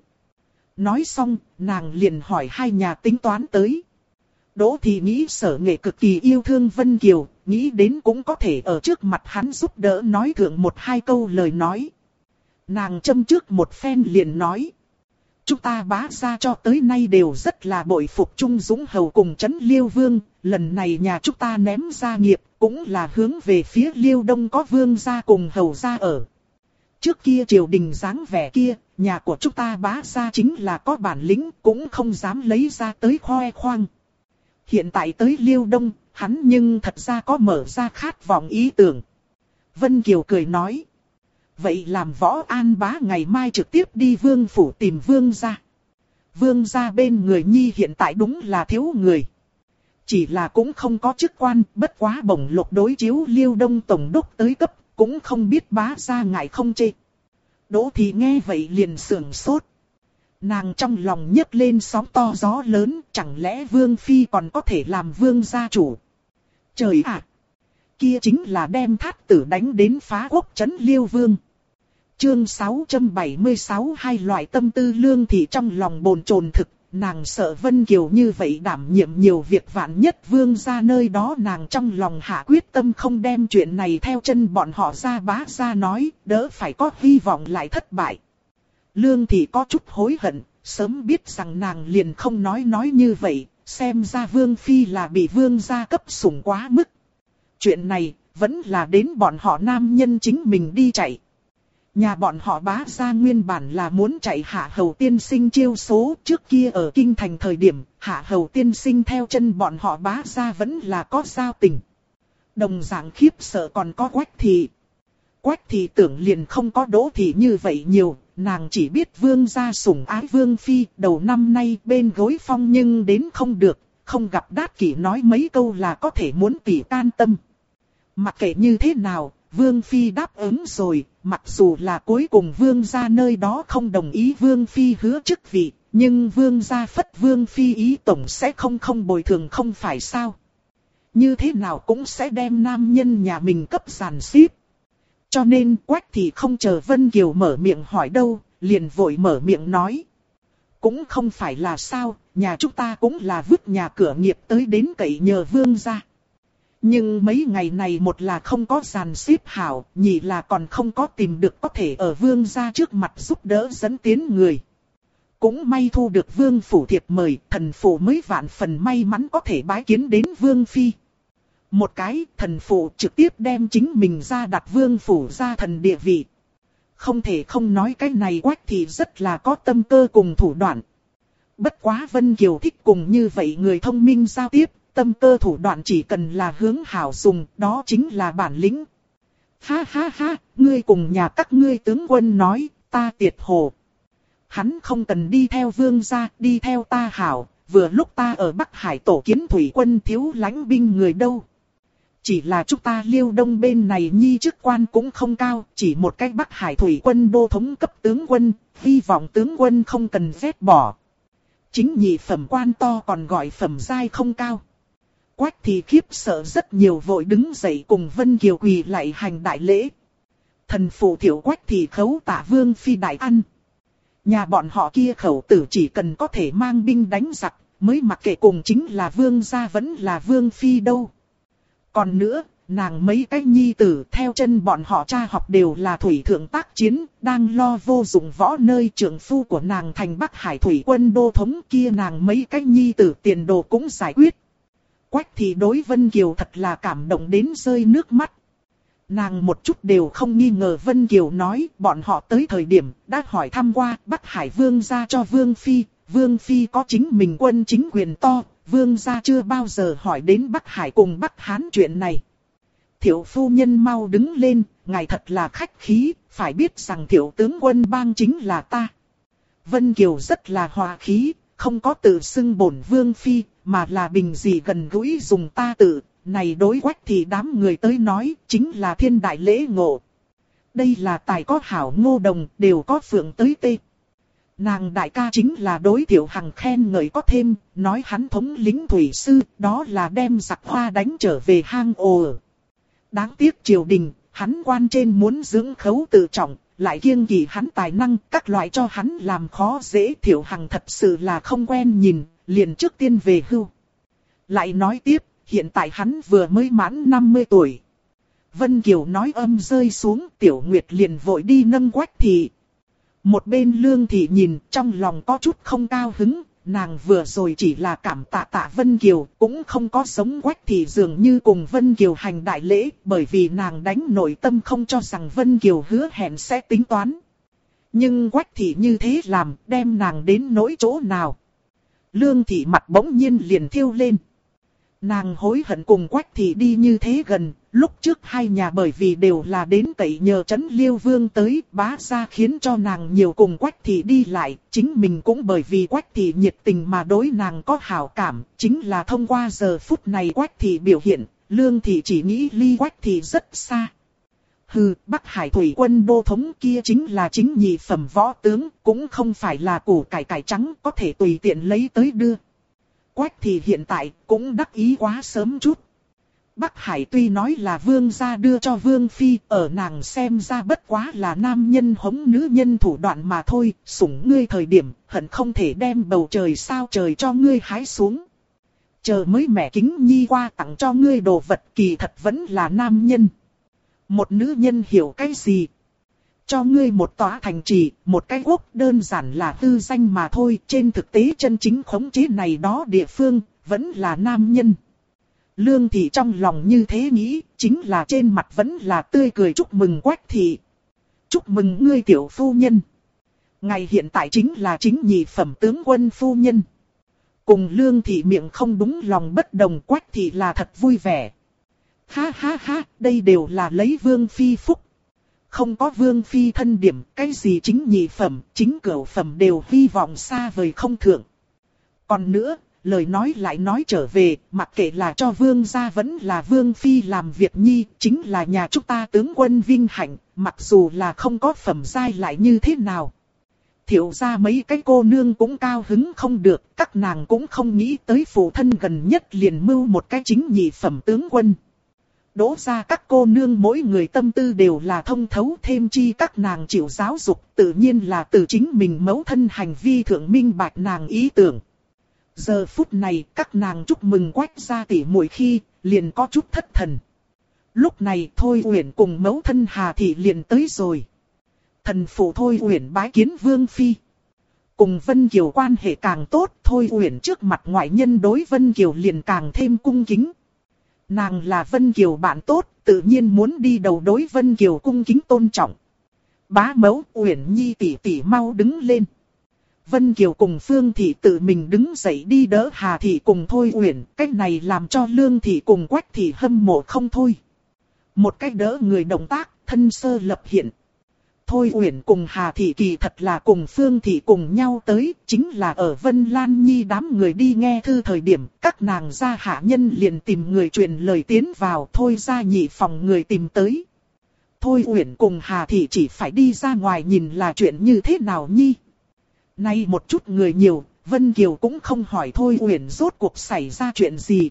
Nói xong, nàng liền hỏi hai nhà tính toán tới. Đỗ Thị nghĩ Sở Nghệ cực kỳ yêu thương Vân Kiều, nghĩ đến cũng có thể ở trước mặt hắn giúp đỡ nói thượng một hai câu lời nói. Nàng châm trước một phen liền nói. Chúng ta Bá gia cho tới nay đều rất là bội phục Trung Dũng Hầu cùng Trấn Liêu Vương, lần này nhà chúng ta ném gia nghiệp cũng là hướng về phía Liêu Đông có Vương gia cùng Hầu gia ở. Trước kia triều đình dáng vẻ kia, nhà của chúng ta Bá gia chính là có bản lĩnh cũng không dám lấy ra tới khoe khoang. Hiện tại tới Liêu Đông, hắn nhưng thật ra có mở ra khát vọng ý tưởng. Vân Kiều cười nói. Vậy làm Võ An Bá ngày mai trực tiếp đi Vương phủ tìm Vương gia. Vương gia bên người nhi hiện tại đúng là thiếu người. Chỉ là cũng không có chức quan, bất quá bổng lộc đối chiếu Liêu Đông tổng đốc tới cấp, cũng không biết Bá gia ngại không chê. Đỗ Thị nghe vậy liền sưởng sốt. Nàng trong lòng nhấc lên sóng to gió lớn, chẳng lẽ Vương Phi còn có thể làm Vương gia chủ. Trời ạ! Kia chính là đem Thát Tử đánh đến phá quốc trấn Liêu Vương. Chương 676 hai loại tâm tư Lương Thị trong lòng bồn chồn thực, nàng sợ Vân Kiều như vậy đảm nhiệm nhiều việc vạn nhất Vương gia nơi đó, nàng trong lòng hạ quyết tâm không đem chuyện này theo chân bọn họ ra Bá gia nói, đỡ phải có hy vọng lại thất bại. Lương Thị có chút hối hận, sớm biết rằng nàng liền không nói như vậy, xem ra Vương Phi là bị Vương gia cấp sủng quá mức. Chuyện này vẫn là đến bọn họ nam nhân chính mình đi chạy. Nhà bọn họ Bá gia nguyên bản là muốn chạy Hạ Hầu tiên sinh chiêu số, trước kia ở kinh thành thời điểm, Hạ Hầu tiên sinh theo chân bọn họ Bá gia vẫn là có giao tình. Đồng dạng khiếp sợ còn có Quách Thị. Quách Thị tưởng liền không có Đỗ Thị như vậy nhiều, nàng chỉ biết vương gia sủng ái vương phi, đầu năm nay bên gối phong nhưng đến không được, không gặp Đát Kỷ nói mấy câu là có thể muốn tỷ can tâm. Mặc kệ như thế nào, vương phi đáp ứng rồi, mặc dù là cuối cùng vương gia nơi đó không đồng ý vương phi hứa chức vị, nhưng vương gia phất vương phi ý tổng sẽ không bồi thường không phải sao. Như thế nào cũng sẽ đem nam nhân nhà mình cấp giàn xíp. Cho nên Quách thì không chờ Vân Kiều mở miệng hỏi đâu, liền vội mở miệng nói. Cũng không phải là sao, nhà chúng ta cũng là vứt nhà cửa nghiệp tới đến cậy nhờ vương gia. Nhưng mấy ngày này một là không có giàn xếp hảo, nhị là còn không có tìm được có thể ở vương gia trước mặt giúp đỡ dẫn tiến người. Cũng may thu được vương phủ thiệp mời, thần phụ mới vạn phần may mắn có thể bái kiến đến vương phi. Một cái, thần phụ trực tiếp đem chính mình ra đặt vương phủ gia thần địa vị. Không thể không nói cái này Quách thì rất là có tâm cơ cùng thủ đoạn. Bất quá Vân Kiều thích cùng như vậy người thông minh giao tiếp, tâm cơ thủ đoạn chỉ cần là hướng hảo dùng, đó chính là bản lĩnh. Ha ha ha, ngươi cùng nhà các ngươi tướng quân nói, ta tiệt hồ. Hắn không cần đi theo vương gia, đi theo ta hảo, vừa lúc ta ở Bắc Hải tổ kiến thủy quân thiếu lãnh binh người đâu. Chỉ là chúng ta Liêu Đông bên này nhi chức quan cũng không cao, chỉ một cái Bắc Hải thủy quân đô thống cấp tướng quân, hy vọng tướng quân không cần vét bỏ. Chính nhị phẩm quan to còn gọi phẩm giai không cao. Quách thì khiếp sợ rất nhiều, vội đứng dậy cùng Vân Kiều quỳ lại hành đại lễ. Thần phụ Thiệu Quách thì khấu tạ vương phi đại ăn. Nhà bọn họ kia khẩu tử chỉ cần có thể mang binh đánh giặc, mới mặc kệ cùng chính là vương gia vẫn là vương phi đâu. Còn nữa, nàng mấy cái nhi tử theo chân bọn họ cha học đều là thủy thượng tác chiến, đang lo vô dụng võ nơi trưởng phu của nàng thành Bắc Hải thủy quân đô thống kia, nàng mấy cái nhi tử tiền đồ cũng giải quyết. Quách thì đối Vân Kiều thật là cảm động đến rơi nước mắt. Nàng một chút đều không nghi ngờ Vân Kiều nói, bọn họ tới thời điểm đã hỏi thăm qua Bắc Hải vương gia cho vương phi, vương phi có chính mình quân chính quyền to, vương gia chưa bao giờ hỏi đến Bắc Hải cùng Bắc Hán chuyện này. Thiệu phu nhân mau đứng lên, ngài thật là khách khí, phải biết rằng thiệu tướng quân bang chính là ta. Vân Kiều rất là hòa khí, không có tự xưng bổn vương phi, mà là bình dị gần gũi dùng ta tự. Này đối Quách thì đám người tới nói, chính là thiên đại lễ ngộ. Đây là tài có hảo Ngô Đồng, đều có phượng tới tê. Nàng đại ca chính là đối Tiểu Hằng khen ngợi có thêm, nói hắn thống lĩnh thủy sư, đó là đem giặc hoa đánh trở về hang ổ. Đáng tiếc triều đình, hắn quan trên muốn dưỡng khấu tự trọng, lại kiêng kỵ hắn tài năng, các loại cho hắn làm khó dễ. Tiểu Hằng thật sự là không quen nhìn, liền trước tiên về hưu. Lại nói tiếp. Hiện tại hắn vừa mới mãn 50 tuổi. Vân Kiều nói âm rơi xuống, Tiểu Nguyệt liền vội đi nâng Quách thị. Một bên Lương Thị nhìn, trong lòng có chút không cao hứng, nàng vừa rồi chỉ là cảm tạ Vân Kiều, cũng không có sống Quách thị dường như cùng Vân Kiều hành đại lễ, bởi vì nàng đánh nội tâm không cho rằng Vân Kiều hứa hẹn sẽ tính toán. Nhưng Quách thị như thế làm, đem nàng đến nỗi chỗ nào. Lương Thị mặt bỗng nhiên liền thiêu lên. Nàng hối hận cùng Quách thị đi như thế gần, lúc trước hai nhà bởi vì đều là đến cậy nhờ trấn Liêu Vương tới, bá gia khiến cho nàng nhiều cùng Quách thị đi lại, chính mình cũng bởi vì Quách thị nhiệt tình mà đối nàng có hảo cảm, chính là thông qua giờ phút này Quách thị biểu hiện, Lương Thị chỉ nghĩ ly Quách thị rất xa. Hừ, Bắc Hải thủy quân đô thống kia chính là chính nhị phẩm võ tướng, cũng không phải là củ cải cải trắng có thể tùy tiện lấy tới đưa. Quách thì hiện tại cũng đắc ý quá sớm chút. Bắc Hải tuy nói là vương gia đưa cho vương phi, ở nàng xem ra bất quá là nam nhân hống nữ nhân thủ đoạn mà thôi, sủng ngươi thời điểm, hận không thể đem bầu trời sao trời cho ngươi hái xuống. Chờ mới mẹ kính nhi qua tặng cho ngươi đồ vật, kỳ thật vẫn là nam nhân. Một nữ nhân hiểu cái gì? Cho ngươi một tòa thành trì, một cái quốc đơn giản là tư danh mà thôi, trên thực tế chân chính khống chế này đó địa phương, vẫn là nam nhân. Lương Thị trong lòng như thế nghĩ, chính là trên mặt vẫn là tươi cười chúc mừng Quách thị. Chúc mừng ngươi tiểu phu nhân. Ngày hiện tại chính là chính nhị phẩm tướng quân phu nhân. Cùng Lương Thị miệng không đúng lòng bất đồng, Quách thị là thật vui vẻ. Ha ha ha, đây đều là lấy vương phi phúc. không có vương phi thân điểm, cái gì chính nhị phẩm, chính cửu phẩm đều hy vọng xa vời không thượng. Còn nữa, lời nói lại nói trở về, mặc kệ là cho vương gia vẫn là vương phi làm việc nhi, chính là nhà chúng ta tướng quân vinh hạnh, mặc dù là không có phẩm giai lại như thế nào. Thiệu ra mấy cái cô nương cũng cao hứng không được, các nàng cũng không nghĩ tới phụ thân gần nhất liền mưu một cái chính nhị phẩm tướng quân. Đỗ ra các cô nương mỗi người tâm tư đều là thông thấu, thêm chi các nàng chịu giáo dục, tự nhiên là từ chính mình mẫu thân hành vi thượng minh bạch nàng ý tưởng. Giờ phút này các nàng chúc mừng Quách gia tỷ muội khi, liền có chút thất thần. Lúc này Thôi Uyển cùng mẫu thân Hà Thị liền tới rồi. Thần phụ Thôi Uyển bái kiến Vương Phi. Cùng Vân Kiều quan hệ càng tốt, Thôi Uyển trước mặt ngoại nhân đối Vân Kiều liền càng thêm cung kính. Nàng là Vân Kiều bạn tốt, tự nhiên muốn đi đầu đối Vân Kiều cung kính tôn trọng. Bá mẫu Uyển Nhi tỷ tỷ mau đứng lên. Vân Kiều cùng Phương Thị tự mình đứng dậy đi đỡ Hà Thị cùng Thôi Uyển, cách này làm cho Lương Thị cùng Quách Thị hâm mộ không thôi. Một cách đỡ người động tác, thân sơ lập hiện. Thôi Uyển cùng Hà Thị kỳ thật là cùng Phương Thị cùng nhau tới, chính là ở Vân Lan Nhi đám người đi nghe thư thời điểm, các nàng gia hạ nhân liền tìm người truyền lời tiến vào, thôi ra nhị phòng người tìm tới. Thôi Uyển cùng Hà Thị chỉ phải đi ra ngoài nhìn là chuyện như thế nào nhi. Nay một chút người nhiều, Vân Kiều cũng không hỏi Thôi Uyển rốt cuộc xảy ra chuyện gì.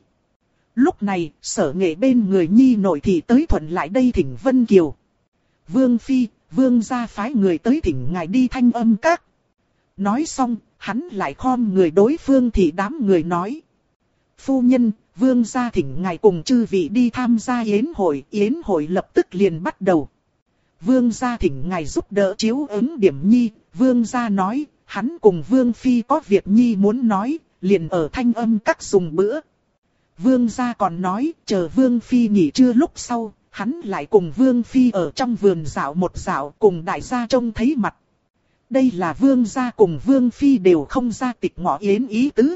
Lúc này, Sở Nghệ bên người nhi nội thị tới thuận lại đây thỉnh Vân Kiều. Vương Phi, Vương gia phái người tới thỉnh ngài đi Thanh Âm Các. Nói xong, hắn lại khom người đối Phương Thị đám người nói. Phu nhân, Vương gia thỉnh ngài cùng chư vị đi tham gia yến hội lập tức liền bắt đầu. Vương gia thỉnh ngài giúp đỡ chiếu ứng điểm nhi, Vương gia nói, hắn cùng Vương Phi có việc nhi muốn nói, liền ở Thanh Âm Các dùng bữa. Vương gia còn nói, chờ Vương Phi nghỉ trưa lúc sau, hắn lại cùng Vương Phi ở trong vườn dạo một dạo cùng đại gia trông thấy mặt. Đây là Vương gia cùng Vương Phi đều không ra tịch ngọ yến ý tứ.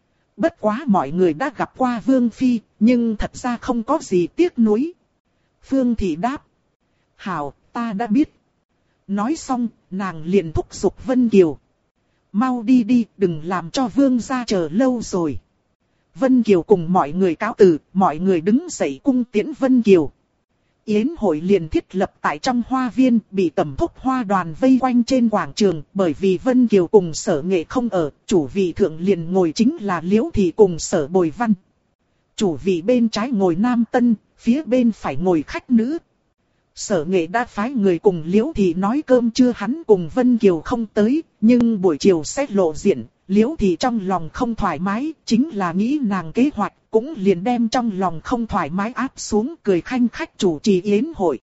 Bất quá mọi người đã gặp qua Vương Phi, nhưng thật ra không có gì tiếc nuối. Phương Thị đáp. Hảo, ta đã biết. Nói xong, nàng liền thúc giục Vân Kiều. Mau đi đi, đừng làm cho Vương gia chờ lâu rồi. Vân Kiều cùng mọi người cáo từ, mọi người đứng dậy cung tiễn Vân Kiều. Yến hội liền thiết lập tại trong hoa viên, bị tẩm thúc hoa đoàn vây quanh trên quảng trường, bởi vì Vân Kiều cùng Sở Nghệ không ở, chủ vị thượng liền ngồi chính là Liễu Thị cùng Sở Bồi Văn. Chủ vị bên trái ngồi nam tân, phía bên phải ngồi khách nữ. Sở Nghệ đã phái người cùng Liễu Thị nói cơm trưa hắn cùng Vân Kiều không tới, nhưng buổi chiều sẽ lộ diện. Liễu Thị trong lòng không thoải mái, chính là nghĩ nàng kế hoạch, cũng liền đem trong lòng không thoải mái áp xuống, cười khanh khách chủ trì yến hội.